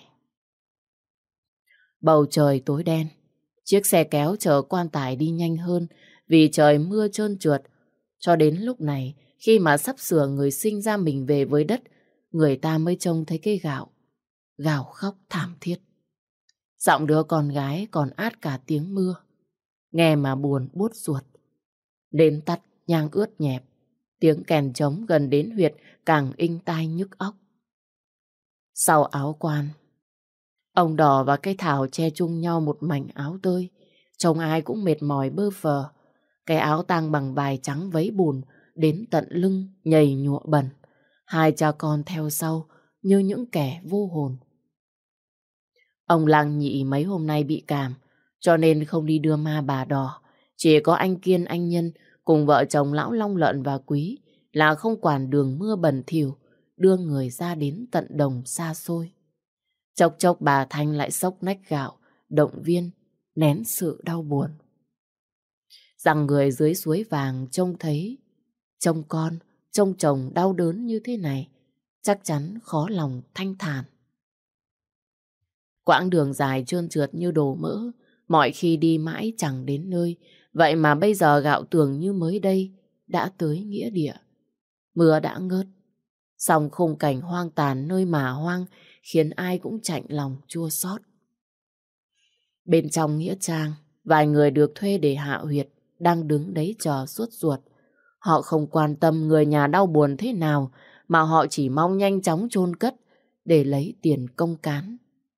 Bầu trời tối đen, chiếc xe kéo chở quan tài đi nhanh hơn vì trời mưa trơn trượt. Cho đến lúc này, khi mà sắp sửa người sinh ra mình về với đất, người ta mới trông thấy cái gào khóc thảm thiết. Giọng đứa con gái còn át cả tiếng mưa, nghe mà buồn buốt ruột. Đến tắt nhang ướt nhẹp, tiếng kèn trống gần đến huyệt càng inh tai nhức óc. Sau áo quan, ông Đỏ và cây Thảo che chung nhau một mảnh áo tơi, trông ai cũng mệt mỏi bơ phờ. Cái áo tang bằng vải trắng vấy bùn đến tận lưng nhầy nhụa bẩn. Hai cha con theo sau như những kẻ vô hồn. Ông Lăng Nhị mấy hôm nay bị cảm, cho nên không đi đưa ma bà Đỏ. Chỉ có anh Kiên, anh Nhân cùng vợ chồng lão Long Lợn và Quý là không quản đường mưa bẩn thỉu, đưa người ra đến tận đồng xa xôi. Chốc chốc bà Thanh lại xốc nách gạo, động viên, nén sự đau buồn. Rằng người dưới suối vàng trông thấy, trông con, trông chồng đau đớn như thế này, chắc chắn khó lòng thanh thản. Quãng đường dài trơn trượt như đổ mỡ, mọi khi đi mãi chẳng đến nơi, vậy mà bây giờ gạo tưởng như mới đây đã tới nghĩa địa. Mưa đã ngớt, song khung cảnh hoang tàn nơi mà hoang khiến ai cũng chạnh lòng chua xót. Bên trong nghĩa trang, vài người được thuê để hạ huyệt đang đứng đấy chờ sốt ruột. Họ không quan tâm người nhà đau buồn thế nào, mà họ chỉ mong nhanh chóng chôn cất để lấy tiền công cán.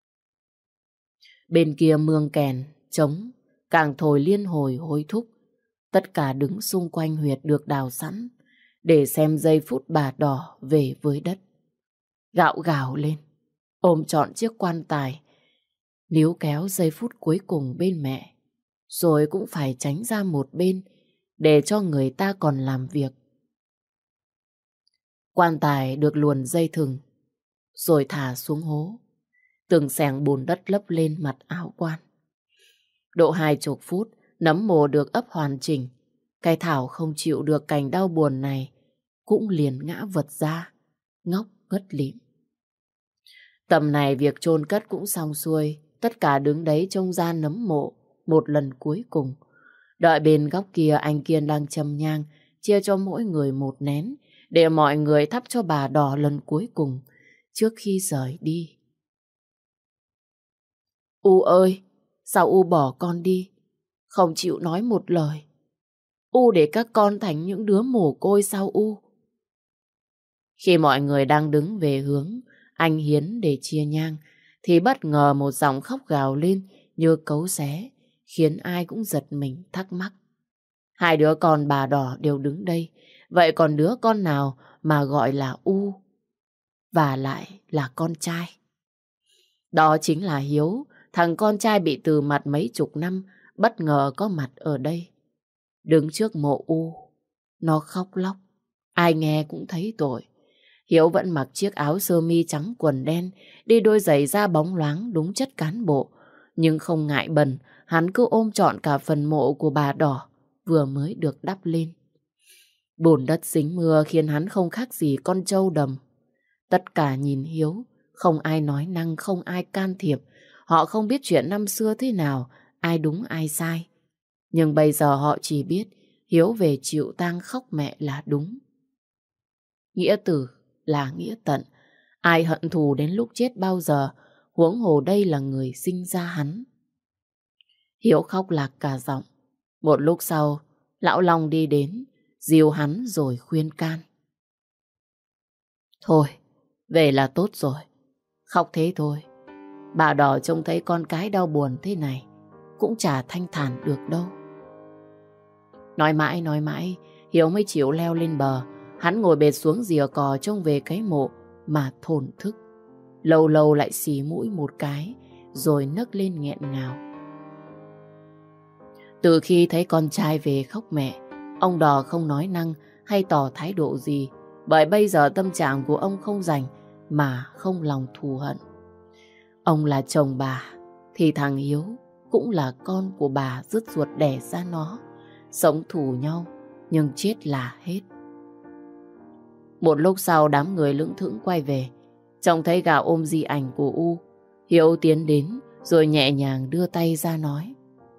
Bên kia mương kèn, trống, càng thổi liên hồi hối thúc. Tất cả đứng xung quanh huyệt được đào sẵn để xem giây phút bà Đỏ về với đất. Gạo gào lên, ôm trọn chiếc quan tài, níu kéo giây phút cuối cùng bên mẹ, rồi cũng phải tránh ra một bên để cho người ta còn làm việc. Quan tài được luồn dây thừng, rồi thả xuống hố. Từng xẻng bùn đất lấp lên mặt áo quan. Độ 20 phút, nấm mồ được ấp hoàn chỉnh. Cây Thảo không chịu được cảnh đau buồn này, cũng liền ngã vật ra, ngóc ngất lịm. Tầm này việc chôn cất cũng xong xuôi, tất cả đứng đấy trông ra nấm mộ một lần cuối cùng. Đợi bên góc kia anh Kiên đang châm nhang, chia cho mỗi người một nén, để mọi người thắp cho bà Đỏ lần cuối cùng, trước khi rời đi. U ơi, sao U bỏ con đi? Không chịu nói một lời. U để các con thành những đứa mồ côi sao U? Khi mọi người đang đứng về hướng anh Hiến để chia nhang, thì bất ngờ một giọng khóc gào lên như cấu xé, khiến ai cũng giật mình thắc mắc. Hai đứa con bà Đỏ đều đứng đây, vậy còn đứa con nào mà gọi là U? Và lại là con trai. Đó chính là Hiếu, thằng con trai bị từ mặt mấy chục năm, bất ngờ có mặt ở đây. Đứng trước mộ U, nó khóc lóc, ai nghe cũng thấy tội. Hiếu vẫn mặc chiếc áo sơ mi trắng quần đen, đi đôi giày da bóng loáng đúng chất cán bộ. Nhưng không ngại bẩn, hắn cứ ôm trọn cả phần mộ của bà Đỏ vừa mới được đắp lên. Bùn đất dính mưa khiến hắn không khác gì con trâu đầm. Tất cả nhìn Hiếu, không ai nói năng, không ai can thiệp. Họ không biết chuyện năm xưa thế nào, ai đúng ai sai. Nhưng bây giờ họ chỉ biết Hiếu về chịu tang khóc mẹ là đúng. Nghĩa tử là nghĩa tận. Ai hận thù đến lúc chết bao giờ, huống hồ đây là người sinh ra hắn. Hiếu khóc lạc cả giọng. Một lúc sau, lão Long đi đến, dìu hắn rồi khuyên can. Thôi, về là tốt rồi. Khóc thế thôi. Bà Đỏ trông thấy con cái đau buồn thế này, cũng chả thanh thản được đâu. Nói mãi, Hiếu mới chịu leo lên bờ. Hắn ngồi bệt xuống rìa cò trông về cái mộ mà thổn thức. Lâu lâu lại xì mũi một cái, rồi nấc lên nghẹn ngào. Từ khi thấy con trai về khóc mẹ, ông Đỏ không nói năng hay tỏ thái độ gì, bởi bây giờ tâm trạng của ông không rảnh mà không lòng thù hận. Ông là chồng bà, thì thằng Hiếu cũng là con của bà rứt ruột đẻ ra nó. Sống thù nhau, nhưng chết là hết. Một lúc sau đám người lững thững quay về. Trông thấy Gạo ôm di ảnh của U, Hiếu tiến đến rồi nhẹ nhàng đưa tay ra nói: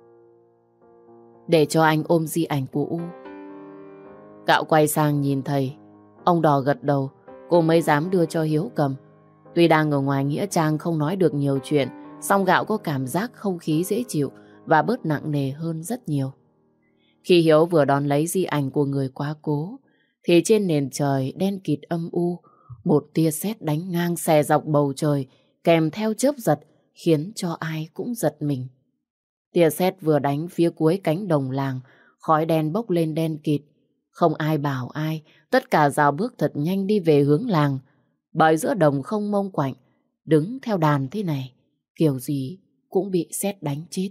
Để cho anh ôm di ảnh của U. Gạo quay sang nhìn thầy. Ông Đỏ gật đầu, cô mới dám đưa cho Hiếu cầm. Tuy đang ở ngoài nghĩa trang không nói được nhiều chuyện, song Gạo có cảm giác không khí dễ chịu và bớt nặng nề hơn rất nhiều. Khi Hiếu vừa đón lấy di ảnh của người quá cố, thì trên nền trời đen kịt âm u, một tia sét đánh ngang xè dọc bầu trời, kèm theo chớp giật, khiến cho ai cũng giật mình. Tia sét vừa đánh phía cuối cánh đồng làng, khói đen bốc lên đen kịt. Không ai bảo ai, tất cả rào bước thật nhanh đi về hướng làng. Bởi giữa đồng không mông quạnh, đứng theo đàn thế này, kiểu gì cũng bị sét đánh chết.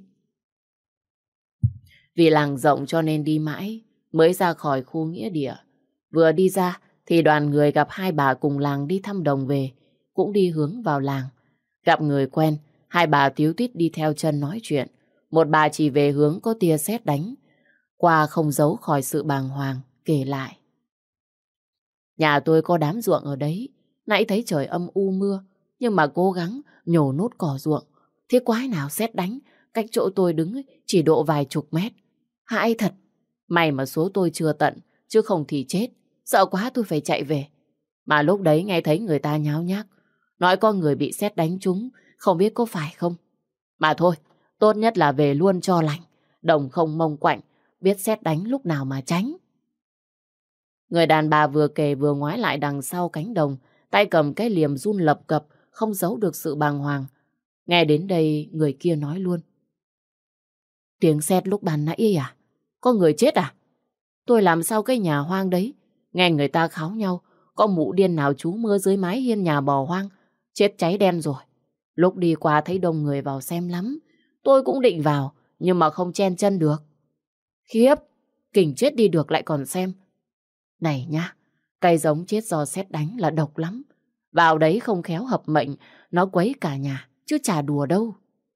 Vì làng rộng cho nên đi mãi mới ra khỏi khu nghĩa địa. Vừa đi ra thì đoàn người gặp hai bà cùng làng đi thăm đồng về, cũng đi hướng vào làng. Gặp người quen, hai bà tíu tít đi theo chân nói chuyện. Một bà chỉ về hướng có tia sét đánh qua không giấu khỏi sự bàng hoàng, kể lại: Nhà tôi có đám ruộng ở đấy, nãy thấy trời âm u mưa, nhưng mà cố gắng nhổ nốt cỏ ruộng. Thế quái nào sét đánh, cách chỗ tôi đứng ấy, chỉ độ vài chục mét. Hãi thật, may mà số tôi chưa tận, chứ không thì chết. Sợ quá tôi phải chạy về. Mà lúc đấy nghe thấy người ta nháo nhác, nói có người bị sét đánh trúng, không biết có phải không. Mà thôi, tốt nhất là về luôn cho lành. Đồng không mông quạnh, biết sét đánh lúc nào mà tránh. Người đàn bà vừa kể vừa ngoái lại đằng sau cánh đồng, tay cầm cái liềm run lập cập, không giấu được sự bàng hoàng. Nghe đến đây, người kia nói luôn: Tiếng sét lúc ban nãy ấy à? Có người chết à? Tôi làm sao cái nhà hoang đấy, nghe người ta kháo nhau, có mụ điên nào trú mưa dưới mái hiên nhà bò hoang, chết cháy đen rồi. Lúc đi qua thấy đông người vào xem lắm, tôi cũng định vào, nhưng mà không chen chân được. Khiếp, kỉnh chết đi được lại còn xem. Này nhá, cây giống chết do sét đánh là độc lắm. Vào đấy không khéo hợp mệnh, nó quấy cả nhà, chứ chả đùa đâu.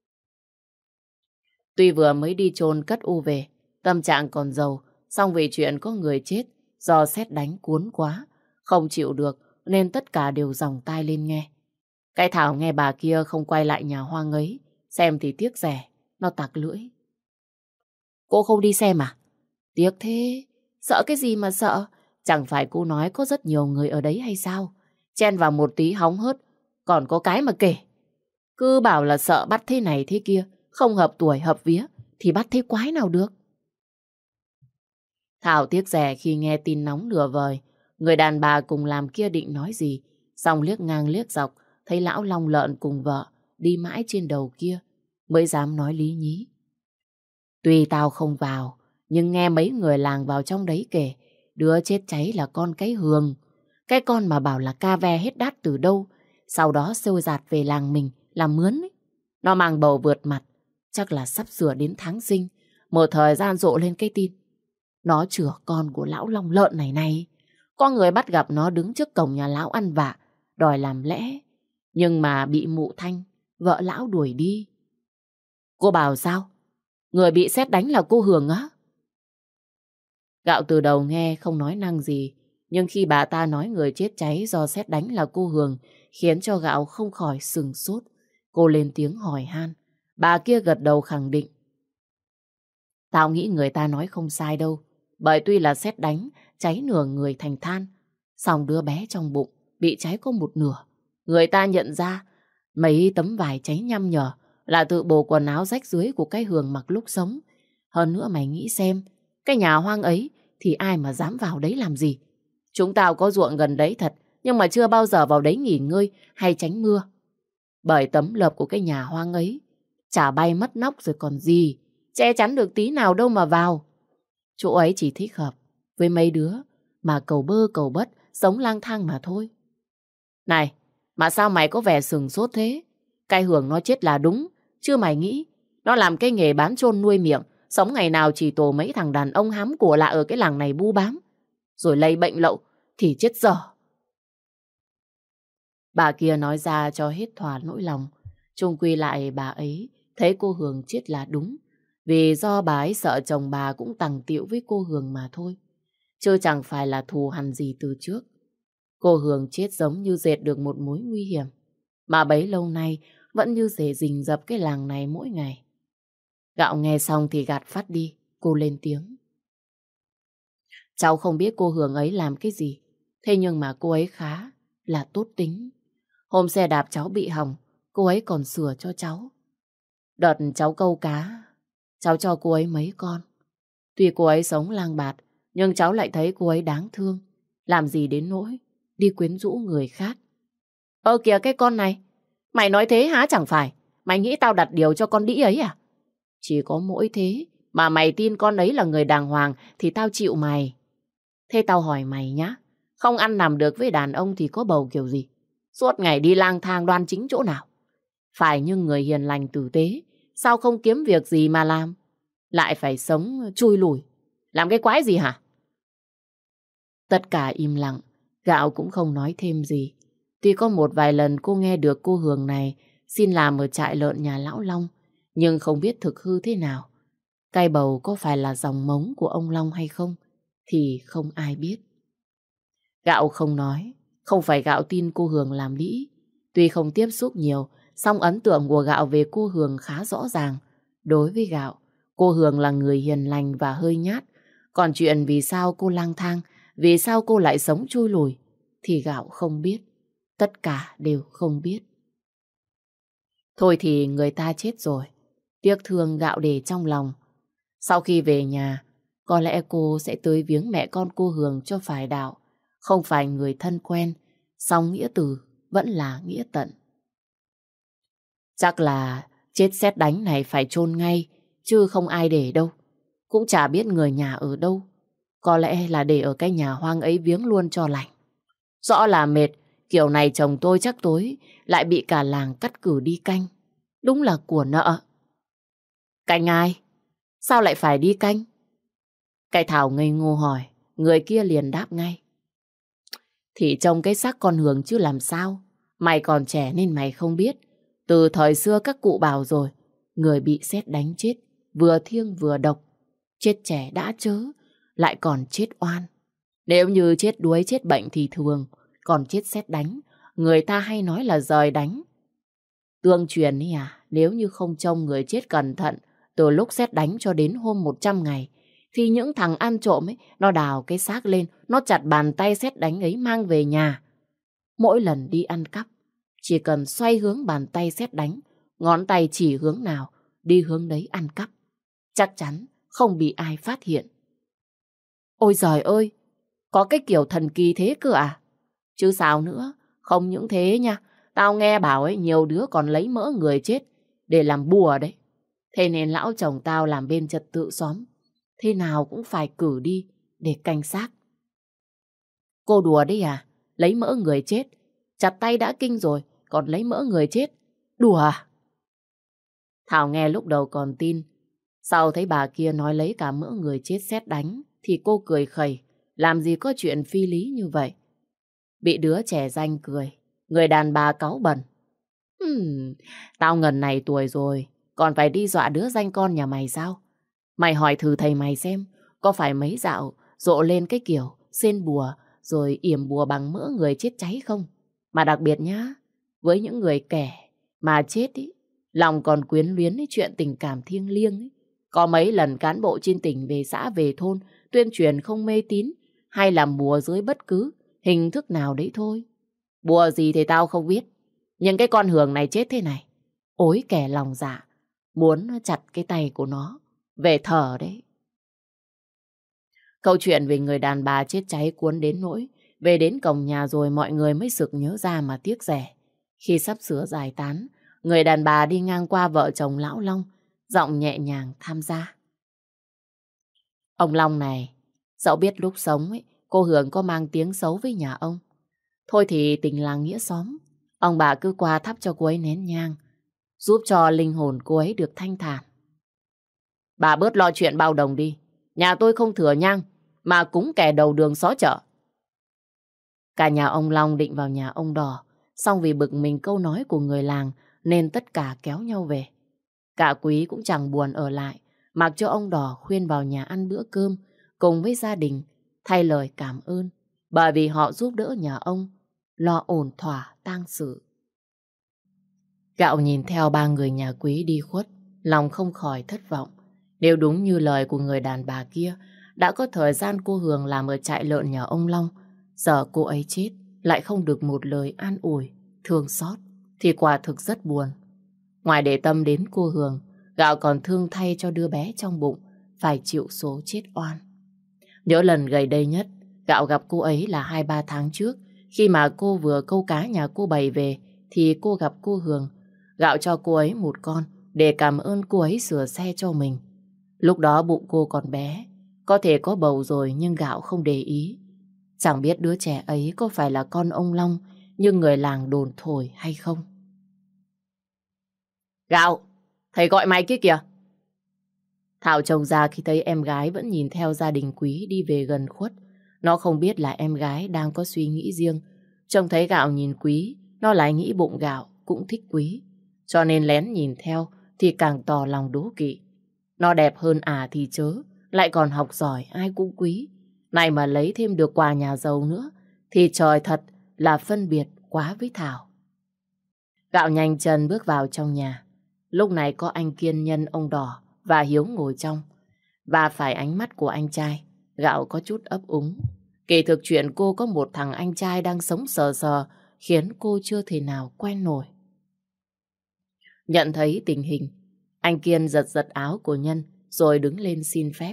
Tuy vừa mới đi chôn cất U về, tâm trạng còn dầu, song vì chuyện có người chết do sét đánh cuốn quá, không chịu được nên tất cả đều dòng tai lên nghe. Cái Thảo nghe bà kia không quay lại nhà Hoang ấy, xem thì tiếc rẻ, nó tặc lưỡi. Cô không đi xem à? Tiếc thế, sợ cái gì mà sợ? Chẳng phải cô nói có rất nhiều người ở đấy hay sao? Chen vào một tí hóng hớt, còn có cái mà kể. Cứ bảo là sợ bắt thế này thế kia, không hợp tuổi hợp vía, thì bắt thế quái nào được. Thảo tiếc rẻ khi nghe tin nóng nửa vời. Người đàn bà cùng làm kia định nói gì, xong liếc ngang liếc dọc, thấy lão Long Lợn cùng vợ đi mãi trên đầu kia, mới dám nói lý nhí. Tuy tao không vào, nhưng nghe mấy người làng vào trong đấy kể, đứa chết cháy là con cái Hường. Cái con mà bảo là ca ve hết đát từ đâu, sau đó xêu dạt về làng mình làm mướn ấy. Nó mang bầu vượt mặt, chắc là sắp sửa đến tháng sinh, một thời gian rộ lên cái tin. Nó chửa con của lão Long Lợn này này. Có người bắt gặp nó đứng trước cổng nhà lão ăn vạ, đòi làm lẽ. Nhưng mà bị mụ Thanh, vợ lão đuổi đi. Cô bảo sao? Người bị sét đánh là cô Hường á? Gạo từ đầu nghe không nói năng gì, nhưng khi bà ta nói người chết cháy do sét đánh là cô Hường, khiến cho Gạo không khỏi sừng sốt. Cô lên tiếng hỏi han. Bà kia gật đầu khẳng định. Tao nghĩ người ta nói không sai đâu. Bởi tuy là sét đánh, cháy nửa người thành than, song đứa bé trong bụng bị cháy có một nửa. Người ta nhận ra mấy tấm vải cháy nhăm nhở là tự bộ quần áo rách rưới của cái Hường mặc lúc sống. Hơn nữa mày nghĩ xem, cái nhà hoang ấy thì ai mà dám vào đấy làm gì? Chúng tao có ruộng gần đấy thật, nhưng mà chưa bao giờ vào đấy nghỉ ngơi hay tránh mưa. Bởi tấm lợp của cái nhà hoang ấy chả bay mất nóc rồi còn gì, che chắn được tí nào đâu mà vào. Chỗ ấy chỉ thích hợp với mấy đứa mà cầu bơ cầu bất, sống lang thang mà thôi. Này, mà sao mày có vẻ sừng sốt thế? Cái Hường nó chết là đúng, chứ mày nghĩ nó làm cái nghề bán chôn nuôi miệng, sống ngày nào chỉ tổ mấy thằng đàn ông hám của lạ ở cái làng này bu bám, rồi lây bệnh lậu thì chết dở. Bà kia nói ra cho hết thỏa nỗi lòng. Chung quy lại bà ấy thấy cô Hường chết là đúng, vì do bà ấy sợ chồng bà cũng tằng tiệu với cô Hường mà thôi, chứ chẳng phải là thù hằn gì từ trước. Cô Hường chết giống như dệt được một mối nguy hiểm, mà bấy lâu nay vẫn như rể rình rập cái làng này mỗi ngày. Gạo nghe xong thì gạt phát đi, cô lên tiếng. Cháu không biết cô Hường ấy làm cái gì, thế nhưng mà cô ấy khá là tốt tính. Hôm xe đạp cháu bị hỏng, cô ấy còn sửa cho cháu. Đợt cháu câu cá, cháu cho cô ấy mấy con. Tuy cô ấy sống lang bạt, nhưng cháu lại thấy cô ấy đáng thương. Làm gì đến nỗi đi quyến rũ người khác. Kìa cái con này, mày nói thế hả chẳng phải? Mày nghĩ tao đặt điều cho con đĩ ấy à? Chỉ có mỗi thế mà mày tin con ấy là người đàng hoàng thì tao chịu mày. Thế tao hỏi mày nhá, không ăn nằm được với đàn ông thì có bầu kiểu gì? Suốt ngày đi lang thang đoan chính chỗ nào? Phải như người hiền lành tử tế, sao không kiếm việc gì mà làm? Lại phải sống chui lủi. Làm cái quái gì hả? Tất cả im lặng, Gạo cũng không nói thêm gì. Tuy có một vài lần cô nghe được cô Hường này xin làm ở trại lợn nhà lão Long, nhưng không biết thực hư thế nào. Cái bầu có phải là dòng mống của ông Long hay không thì không ai biết. Gạo không nói, không phải Gạo tin cô Hường làm đĩ. Tuy không tiếp xúc nhiều, song ấn tượng của Gạo về cô Hường khá rõ ràng. Đối với Gạo, cô Hường là người hiền lành và hơi nhát. Còn chuyện vì sao cô lang thang, vì sao cô lại sống chui lủi, thì Gạo không biết. Tất cả đều không biết. Thôi thì người ta chết rồi, tiếc thương Gạo để trong lòng. Sau khi về nhà, có lẽ cô sẽ tới viếng mẹ con cô Hường cho phải đạo. Không phải người thân quen, song nghĩa từ vẫn là nghĩa tận. Chắc là chết sét đánh này phải chôn ngay, chứ không ai để đâu. Cũng chả biết người nhà ở đâu. Có lẽ là để ở cái nhà hoang ấy viếng luôn cho lành. Rõ là mệt, kiểu này chồng tôi chắc tối lại bị cả làng cắt cử đi canh. Đúng là của nợ. Canh ai? Sao lại phải đi canh? Cái Thảo ngây ngô hỏi, người kia liền đáp ngay. Thì trông cái xác con Hường chứ làm sao. Mày còn trẻ nên mày không biết. Từ thời xưa các cụ bảo rồi, người bị sét đánh chết, vừa thiêng vừa độc. Chết trẻ đã chớ, lại còn chết oan. Nếu như chết đuối chết bệnh thì thường, còn chết sét đánh, người ta hay nói là giời đánh. Tương truyền ấy à, nếu như không trông người chết cẩn thận, từ lúc sét đánh cho đến hôm 100 ngày, thì những thằng ăn trộm ấy, nó đào cái xác lên, nó chặt bàn tay sét đánh ấy mang về nhà. Mỗi lần đi ăn cắp, chỉ cần xoay hướng bàn tay sét đánh, ngón tay chỉ hướng nào, đi hướng đấy ăn cắp. Chắc chắn không bị ai phát hiện. Ôi giời ơi, có cái kiểu thần kỳ thế cơ à? Chứ sao nữa, không những thế nha. Tao nghe bảo ấy nhiều đứa còn lấy mỡ người chết để làm bùa đấy. Thế nên lão chồng tao làm bên trật tự xóm, thế nào cũng phải cử đi để canh xác. Cô đùa đấy à? Lấy mỡ người chết, chặt tay đã kinh rồi, còn lấy mỡ người chết. Đùa à? Thảo nghe lúc đầu còn tin, sau thấy bà kia nói lấy cả mỡ người chết sét đánh, thì cô cười khẩy, làm gì có chuyện phi lý như vậy. Bị đứa trẻ ranh cười, người đàn bà cáu bẩn. Tao ngần này tuổi rồi, còn phải đi dọa đứa danh con nhà mày sao? Mày hỏi thử thầy mày xem, có phải mấy dạo rộ lên cái kiểu xên bùa rồi yểm bùa bằng mỡ người chết cháy không? Mà đặc biệt nhá, với những người kẻ mà chết ý, lòng còn quyến luyến ý, chuyện tình cảm thiêng liêng ý. Có mấy lần cán bộ trên tỉnh về xã về thôn tuyên truyền không mê tín hay làm bùa dưới bất cứ hình thức nào đấy thôi. Bùa gì thì tao không biết. Nhưng cái con Hường này chết thế này, ối kẻ lòng dạ, muốn chặt cái tay của nó về thờ đấy. Câu chuyện về người đàn bà chết cháy cuốn đến nỗi về đến cổng nhà rồi mọi người mới sực nhớ ra mà tiếc rẻ. Khi sắp sửa giải tán, người đàn bà đi ngang qua vợ chồng lão Long, giọng nhẹ nhàng tham gia. Ông Long này, dẫu biết lúc sống ấy, cô Hường có mang tiếng xấu với nhà ông. Thôi thì tình làng nghĩa xóm, ông bà cứ qua thắp cho cô ấy nén nhang, giúp cho linh hồn cô ấy được thanh thản. Bà bớt lo chuyện bao đồng đi. Nhà tôi không thừa nhang, mà cúng kẻ đầu đường xó chợ. Cả nhà ông Long định vào nhà ông Đỏ, xong vì bực mình câu nói của người làng nên tất cả kéo nhau về. Cả Quý cũng chẳng buồn ở lại, mặc cho ông Đỏ khuyên vào nhà ăn bữa cơm cùng với gia đình, thay lời cảm ơn, bởi vì họ giúp đỡ nhà ông lo ổn thỏa tang sự. Gạo nhìn theo ba người nhà Quý đi khuất, lòng không khỏi thất vọng. Nếu đúng như lời của người đàn bà kia, đã có thời gian cô Hường làm ở trại lợn nhà ông Long, giờ cô ấy chết lại không được một lời an ủi, thương xót, thì quả thực rất buồn. Ngoài để tâm đến cô Hường, Gạo còn thương thay cho đứa bé trong bụng phải chịu số chết oan. Nhớ lần gần đây nhất, Gạo gặp cô ấy là 2-3 tháng trước, khi mà cô vừa câu cá nhà cô Bảy về thì cô gặp cô Hường. Gạo cho cô ấy một con để cảm ơn cô ấy sửa xe cho mình. Lúc đó bụng cô còn bé, có thể có bầu rồi nhưng Gạo không để ý. Chẳng biết đứa trẻ ấy có phải là con ông Long như người làng đồn thổi hay không. Gạo, thầy gọi mày kia kìa. Thảo trông ra khi thấy em gái vẫn nhìn theo gia đình Quý đi về gần khuất. Nó không biết là em gái đang có suy nghĩ riêng. Trông thấy Gạo nhìn Quý, nó lại nghĩ bụng Gạo cũng thích Quý. Cho nên lén nhìn theo thì càng tỏ lòng đố kỵ. Nó đẹp hơn thì chớ, lại còn học giỏi ai cũng quý. Này mà lấy thêm được quà nhà giàu nữa, thì trời thật là phân biệt quá với Thảo. Gạo nhanh chân bước vào trong nhà. Lúc này có anh Kiên Nhân, ông Đỏ và Hiếu ngồi trong. Và phải ánh mắt của anh trai, Gạo có chút ấp úng. Kỳ thực chuyện cô có một thằng anh trai đang sống sờ sờ khiến cô chưa thể nào quen nổi. Nhận thấy tình hình, anh Kiên giật giật áo của Nhân rồi đứng lên xin phép.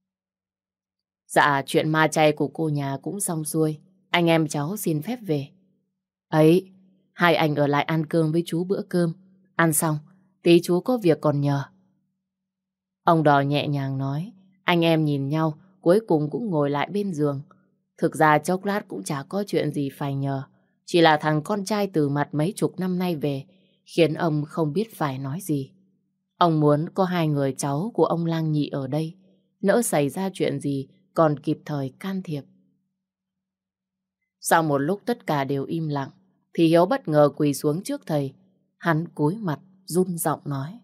Dạ, chuyện ma chay của cô nhà cũng xong xuôi. Anh em cháu xin phép về. Ấy, hai anh ở lại ăn cơm với chú bữa cơm. Ăn xong, tí chú có việc còn nhờ. Ông Đò nhẹ nhàng nói. Anh em nhìn nhau, cuối cùng cũng ngồi lại bên giường. Thực ra chốc lát cũng chả có chuyện gì phải nhờ. Chỉ là thằng con trai từ mặt mấy chục năm nay về, khiến ông không biết phải nói gì. Ông muốn có hai người cháu của ông Lang Nhị ở đây, nỡ xảy ra chuyện gì còn kịp thời can thiệp. Sau một lúc tất cả đều im lặng, thì Hiếu bất ngờ quỳ xuống trước thầy. Hắn cúi mặt, run giọng nói.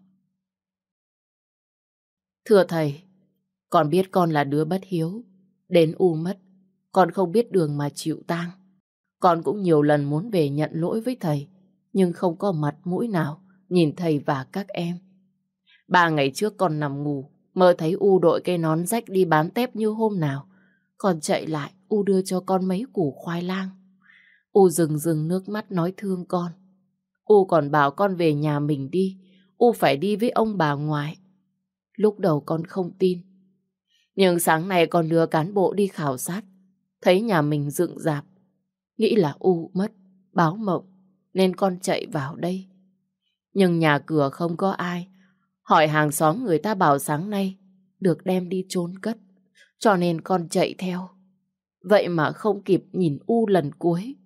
Thưa thầy, con biết con là đứa bất hiếu, đến u mất, con không biết đường mà chịu tang. Con cũng nhiều lần muốn về nhận lỗi với thầy, nhưng không có mặt mũi nào nhìn thầy và các em. 3 ngày trước con nằm ngủ, mơ thấy U đội cây nón rách đi bán tép như hôm nào. Con chạy lại, U đưa cho con mấy củ khoai lang. U rừng rừng nước mắt nói thương con. U còn bảo con về nhà mình đi, U phải đi với ông bà ngoại. Lúc đầu con không tin. Nhưng sáng nay con đưa cán bộ đi khảo sát, thấy nhà mình dựng rạp. Nghĩ là U mất, báo mộng, nên con chạy vào đây. Nhưng nhà cửa không có ai. Hỏi hàng xóm người ta bảo sáng nay được đem đi chôn cất. Cho nên con chạy theo. Vậy mà không kịp nhìn U lần cuối.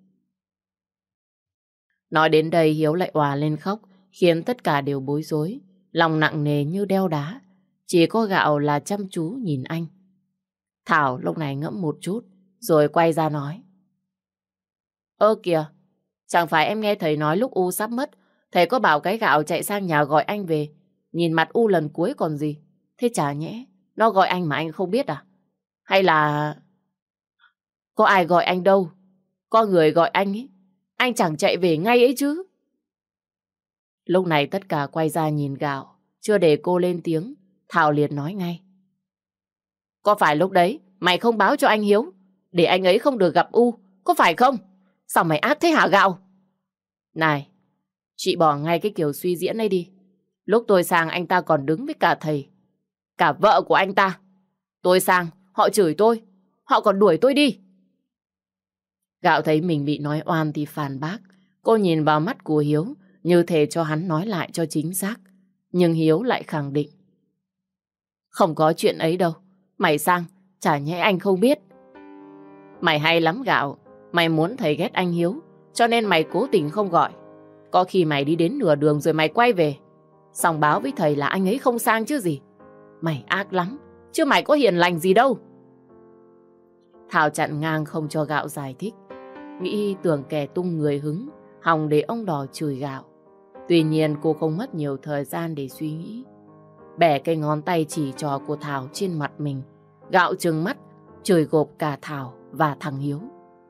Nói đến đây Hiếu lại òa lên khóc, khiến tất cả đều bối rối, lòng nặng nề như đeo đá. Chỉ có Gạo là chăm chú nhìn anh. Thảo lúc này ngẫm một chút, rồi quay ra nói. Ơ kìa, chẳng phải em nghe thầy nói lúc U sắp mất, thầy có bảo cái Gạo chạy sang nhà gọi anh về, nhìn mặt U lần cuối còn gì. Thế chả nhẽ, nó gọi anh mà anh không biết à? Hay là... Có ai gọi anh đâu, có người gọi anh ấy, anh chẳng chạy về ngay ấy chứ. Lúc này tất cả quay ra nhìn Gạo, chưa để cô lên tiếng, Thảo liền nói ngay. Có phải lúc đấy mày không báo cho anh Hiếu, để anh ấy không được gặp U, có phải không? Sao mày ác thế hả Gạo? Này, chị bỏ ngay cái kiểu suy diễn ấy đi. Lúc tôi sang anh ta còn đứng với cả thầy, cả vợ của anh ta. Tôi sang, họ chửi tôi, họ còn đuổi tôi đi. Gạo thấy mình bị nói oan thì phản bác. Cô nhìn vào mắt của Hiếu, như thể cho hắn nói lại cho chính xác. Nhưng Hiếu lại khẳng định. Không có chuyện ấy đâu. Mày sang, chả nhẽ anh không biết. Mày hay lắm Gạo. Mày muốn thầy ghét anh Hiếu, cho nên mày cố tình không gọi. Có khi mày đi đến nửa đường rồi mày quay về, xong báo với thầy là anh ấy không sang chứ gì. Mày ác lắm, chứ mày có hiền lành gì đâu. Thảo chặn ngang không cho Gạo giải thích. Nghĩ tưởng kẻ tung người hứng, hòng để ông Đỏ chửi Gạo. Tuy nhiên cô không mất nhiều thời gian để suy nghĩ. Bẻ cái ngón tay chỉ trò của Thảo trên mặt mình. Gạo trừng mắt, chửi gộp cả Thảo và thằng Hiếu.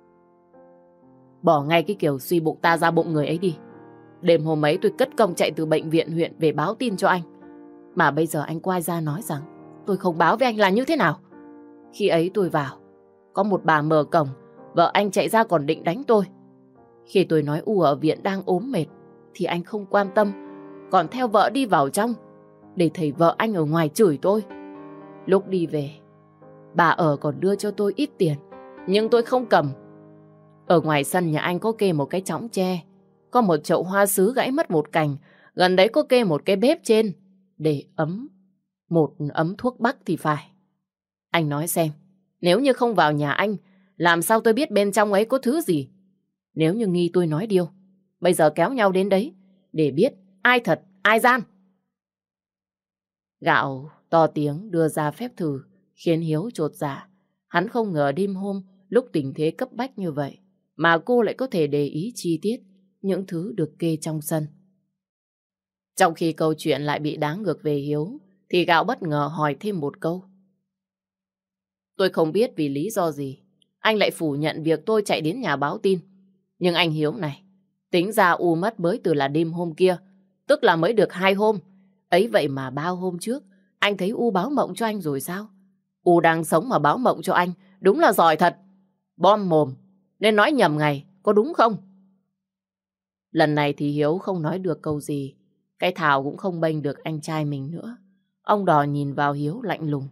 Bỏ ngay cái kiểu suy bụng ta ra bụng người ấy đi. Đêm hôm ấy tôi cất công chạy từ bệnh viện huyện về báo tin cho anh. Mà bây giờ anh quay ra nói rằng tôi không báo với anh là như thế nào. Khi ấy tôi vào, có một bà mở cổng, vợ anh chạy ra còn định đánh tôi. Khi tôi nói U ở viện đang ốm mệt, thì anh không quan tâm, còn theo vợ đi vào trong, để thầy vợ anh ở ngoài chửi tôi. Lúc đi về, bà ở còn đưa cho tôi ít tiền, nhưng tôi không cầm. Ở ngoài sân nhà anh có kê một cái chõng tre, có một chậu hoa sứ gãy mất một cành, gần đấy có kê một cái bếp trên, để ấm, một ấm thuốc bắc thì phải. Anh nói xem, nếu như không vào nhà anh, làm sao tôi biết bên trong ấy có thứ gì? Nếu như nghi tôi nói điêu, bây giờ kéo nhau đến đấy, để biết ai thật, ai gian. Gạo to tiếng đưa ra phép thử, khiến Hiếu chột dạ. Hắn không ngờ đêm hôm, lúc tình thế cấp bách như vậy, mà cô lại có thể để ý chi tiết những thứ được kê trong sân. Trong khi câu chuyện lại bị đá ngược về Hiếu, thì Gạo bất ngờ hỏi thêm một câu. Tôi không biết vì lý do gì anh lại phủ nhận việc tôi chạy đến nhà báo tin. Nhưng anh Hiếu này, tính ra U mất mới từ là đêm hôm kia, tức là mới được 2 hôm. Ấy vậy mà bao hôm trước, anh thấy U báo mộng cho anh rồi sao? U đang sống mà báo mộng cho anh, đúng là giỏi thật. Bom mồm, nên nói nhầm ngày, có đúng không? Lần này thì Hiếu không nói được câu gì. Cái Thảo cũng không bênh được anh trai mình nữa. Ông Đò nhìn vào Hiếu lạnh lùng.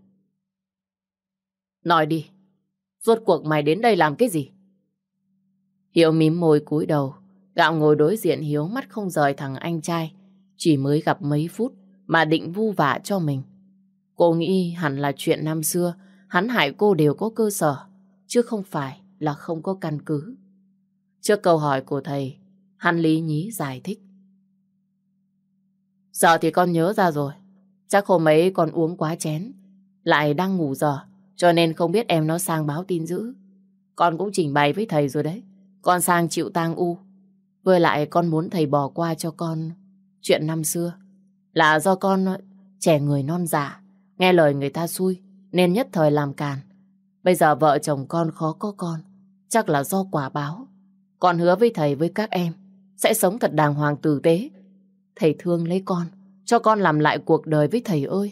Nói đi, rốt cuộc mày đến đây làm cái gì? Hiếu mím môi cúi đầu. Gạo ngồi đối diện Hiếu, mắt không rời thằng anh trai. Chỉ mới gặp mấy phút mà định vu vạ cho mình. Cô nghĩ hẳn là chuyện năm xưa hắn hại cô đều có cơ sở, chứ không phải là không có căn cứ. Trước câu hỏi của thầy, hắn lý nhí giải thích. Giờ thì con nhớ ra rồi. Chắc hôm ấy con uống quá chén, lại đang ngủ giờ, cho nên không biết em nó sang báo tin dữ. Con cũng trình bày với thầy rồi đấy. Con sang chịu tang U. Với lại con muốn thầy bỏ qua cho con chuyện năm xưa. Là do con trẻ người non dạ, nghe lời người ta xui, nên nhất thời làm càn. Bây giờ vợ chồng con khó có con, chắc là do quả báo. Con hứa với thầy với các em sẽ sống thật đàng hoàng tử tế. Thầy thương lấy con, cho con làm lại cuộc đời với thầy ơi.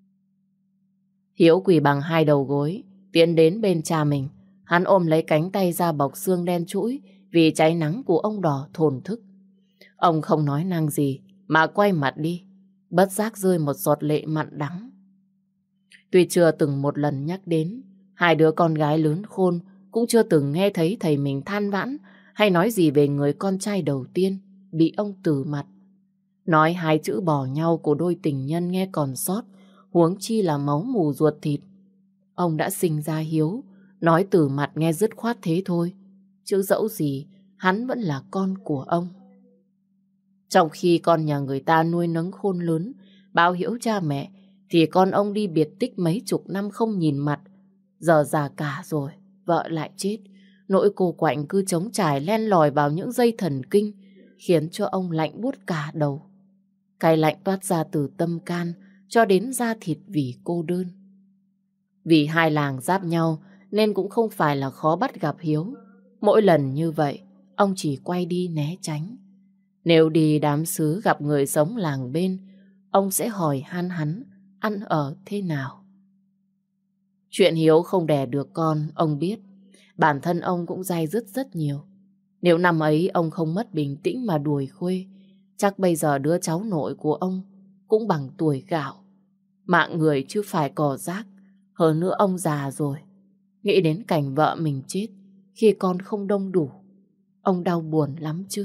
Hiếu quỳ bằng hai đầu gối, tiến đến bên cha mình. Hắn ôm lấy cánh tay da bọc xương đen trũi vì cháy nắng của ông Đỏ thổn thức. Ông không nói năng gì mà quay mặt đi, bất giác rơi một giọt lệ mặn đắng. Tuy chưa từng một lần nhắc đến, hai đứa con gái lớn khôn cũng chưa từng nghe thấy thầy mình than vãn hay nói gì về người con trai đầu tiên bị ông từ mặt. Nói hai chữ bỏ nhau của đôi tình nhân nghe còn sót, huống chi là máu mù ruột thịt. Ông đã sinh ra Hiếu, nói từ mặt nghe dứt khoát thế thôi, chứ dẫu gì hắn vẫn là con của ông. Trong khi con nhà người ta nuôi nấng khôn lớn, báo hiếu cha mẹ, thì con ông đi biệt tích mấy chục năm không nhìn mặt. Giờ già cả rồi, vợ lại chết, nỗi cô quạnh cứ trống trải len lỏi vào những dây thần kinh, khiến cho ông lạnh buốt cả đầu. Cái lạnh toát ra từ tâm can cho đến da thịt vì cô đơn. Vì hai làng giáp nhau nên cũng không phải là khó bắt gặp Hiếu. Mỗi lần như vậy, ông chỉ quay đi né tránh. Nếu đi đám xứ gặp người sống làng bên, ông sẽ hỏi han hắn ăn ở thế nào. Chuyện Hiếu không đẻ được con, ông biết. Bản thân ông cũng day dứt rất nhiều. Nếu năm ấy ông không mất bình tĩnh mà đuổi khuê, chắc bây giờ đứa cháu nội của ông cũng bằng tuổi gạo. Mạng người chứ phải cỏ rác. Hơn nữa ông già rồi. Nghĩ đến cảnh vợ mình chết khi con không đông đủ, ông đau buồn lắm chứ.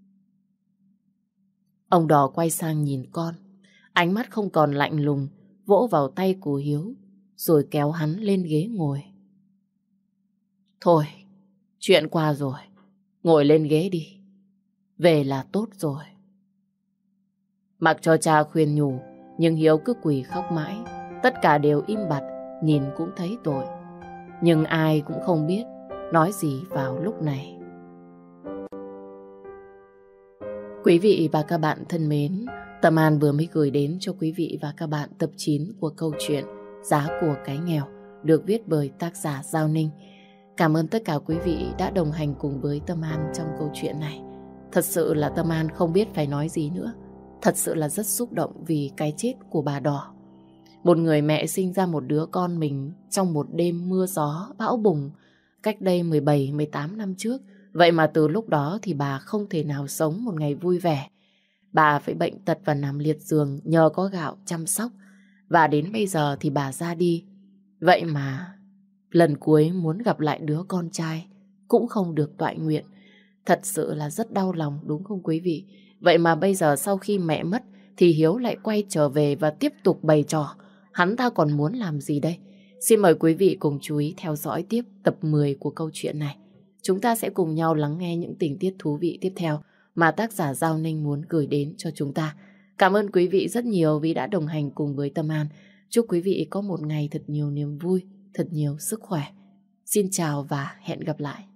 Ông Đỏ quay sang nhìn con, ánh mắt không còn lạnh lùng, vỗ vào tay của Hiếu, rồi kéo hắn lên ghế ngồi. Thôi, chuyện qua rồi, ngồi lên ghế đi, về là tốt rồi. Mặc cho cha khuyên nhủ, nhưng Hiếu cứ quỳ khóc mãi, tất cả đều im bặt, nhìn cũng thấy tội. Nhưng ai cũng không biết nói gì vào lúc này. Quý vị và các bạn thân mến, Tâm An vừa mới gửi đến cho quý vị và các bạn tập 9 của câu chuyện Giá của cái nghèo, được viết bởi tác giả Giao Ninh. Cảm ơn tất cả quý vị đã đồng hành cùng với Tâm An trong câu chuyện này. Thật sự là Tâm An không biết phải nói gì nữa. Thật sự là rất xúc động vì cái chết của bà Đỏ. Một người mẹ sinh ra một đứa con mình trong một đêm mưa gió, bão bùng, cách đây 17-18 năm trước. Vậy mà từ lúc đó thì bà không thể nào sống một ngày vui vẻ. Bà phải bệnh tật và nằm liệt giường nhờ có gạo chăm sóc. Và đến bây giờ thì bà ra đi. Vậy mà lần cuối muốn gặp lại đứa con trai cũng không được toại nguyện. Thật sự là rất đau lòng đúng không quý vị? Vậy mà bây giờ sau khi mẹ mất thì Hiếu lại quay trở về và tiếp tục bày trò. Hắn ta còn muốn làm gì đây? Xin mời quý vị cùng chú ý theo dõi tiếp tập 10 của câu chuyện này. Chúng ta sẽ cùng nhau lắng nghe những tình tiết thú vị tiếp theo mà tác giả Giao Ninh muốn gửi đến cho chúng ta. Cảm ơn quý vị rất nhiều vì đã đồng hành cùng với Tâm An. Chúc quý vị có một ngày thật nhiều niềm vui, thật nhiều sức khỏe. Xin chào và hẹn gặp lại.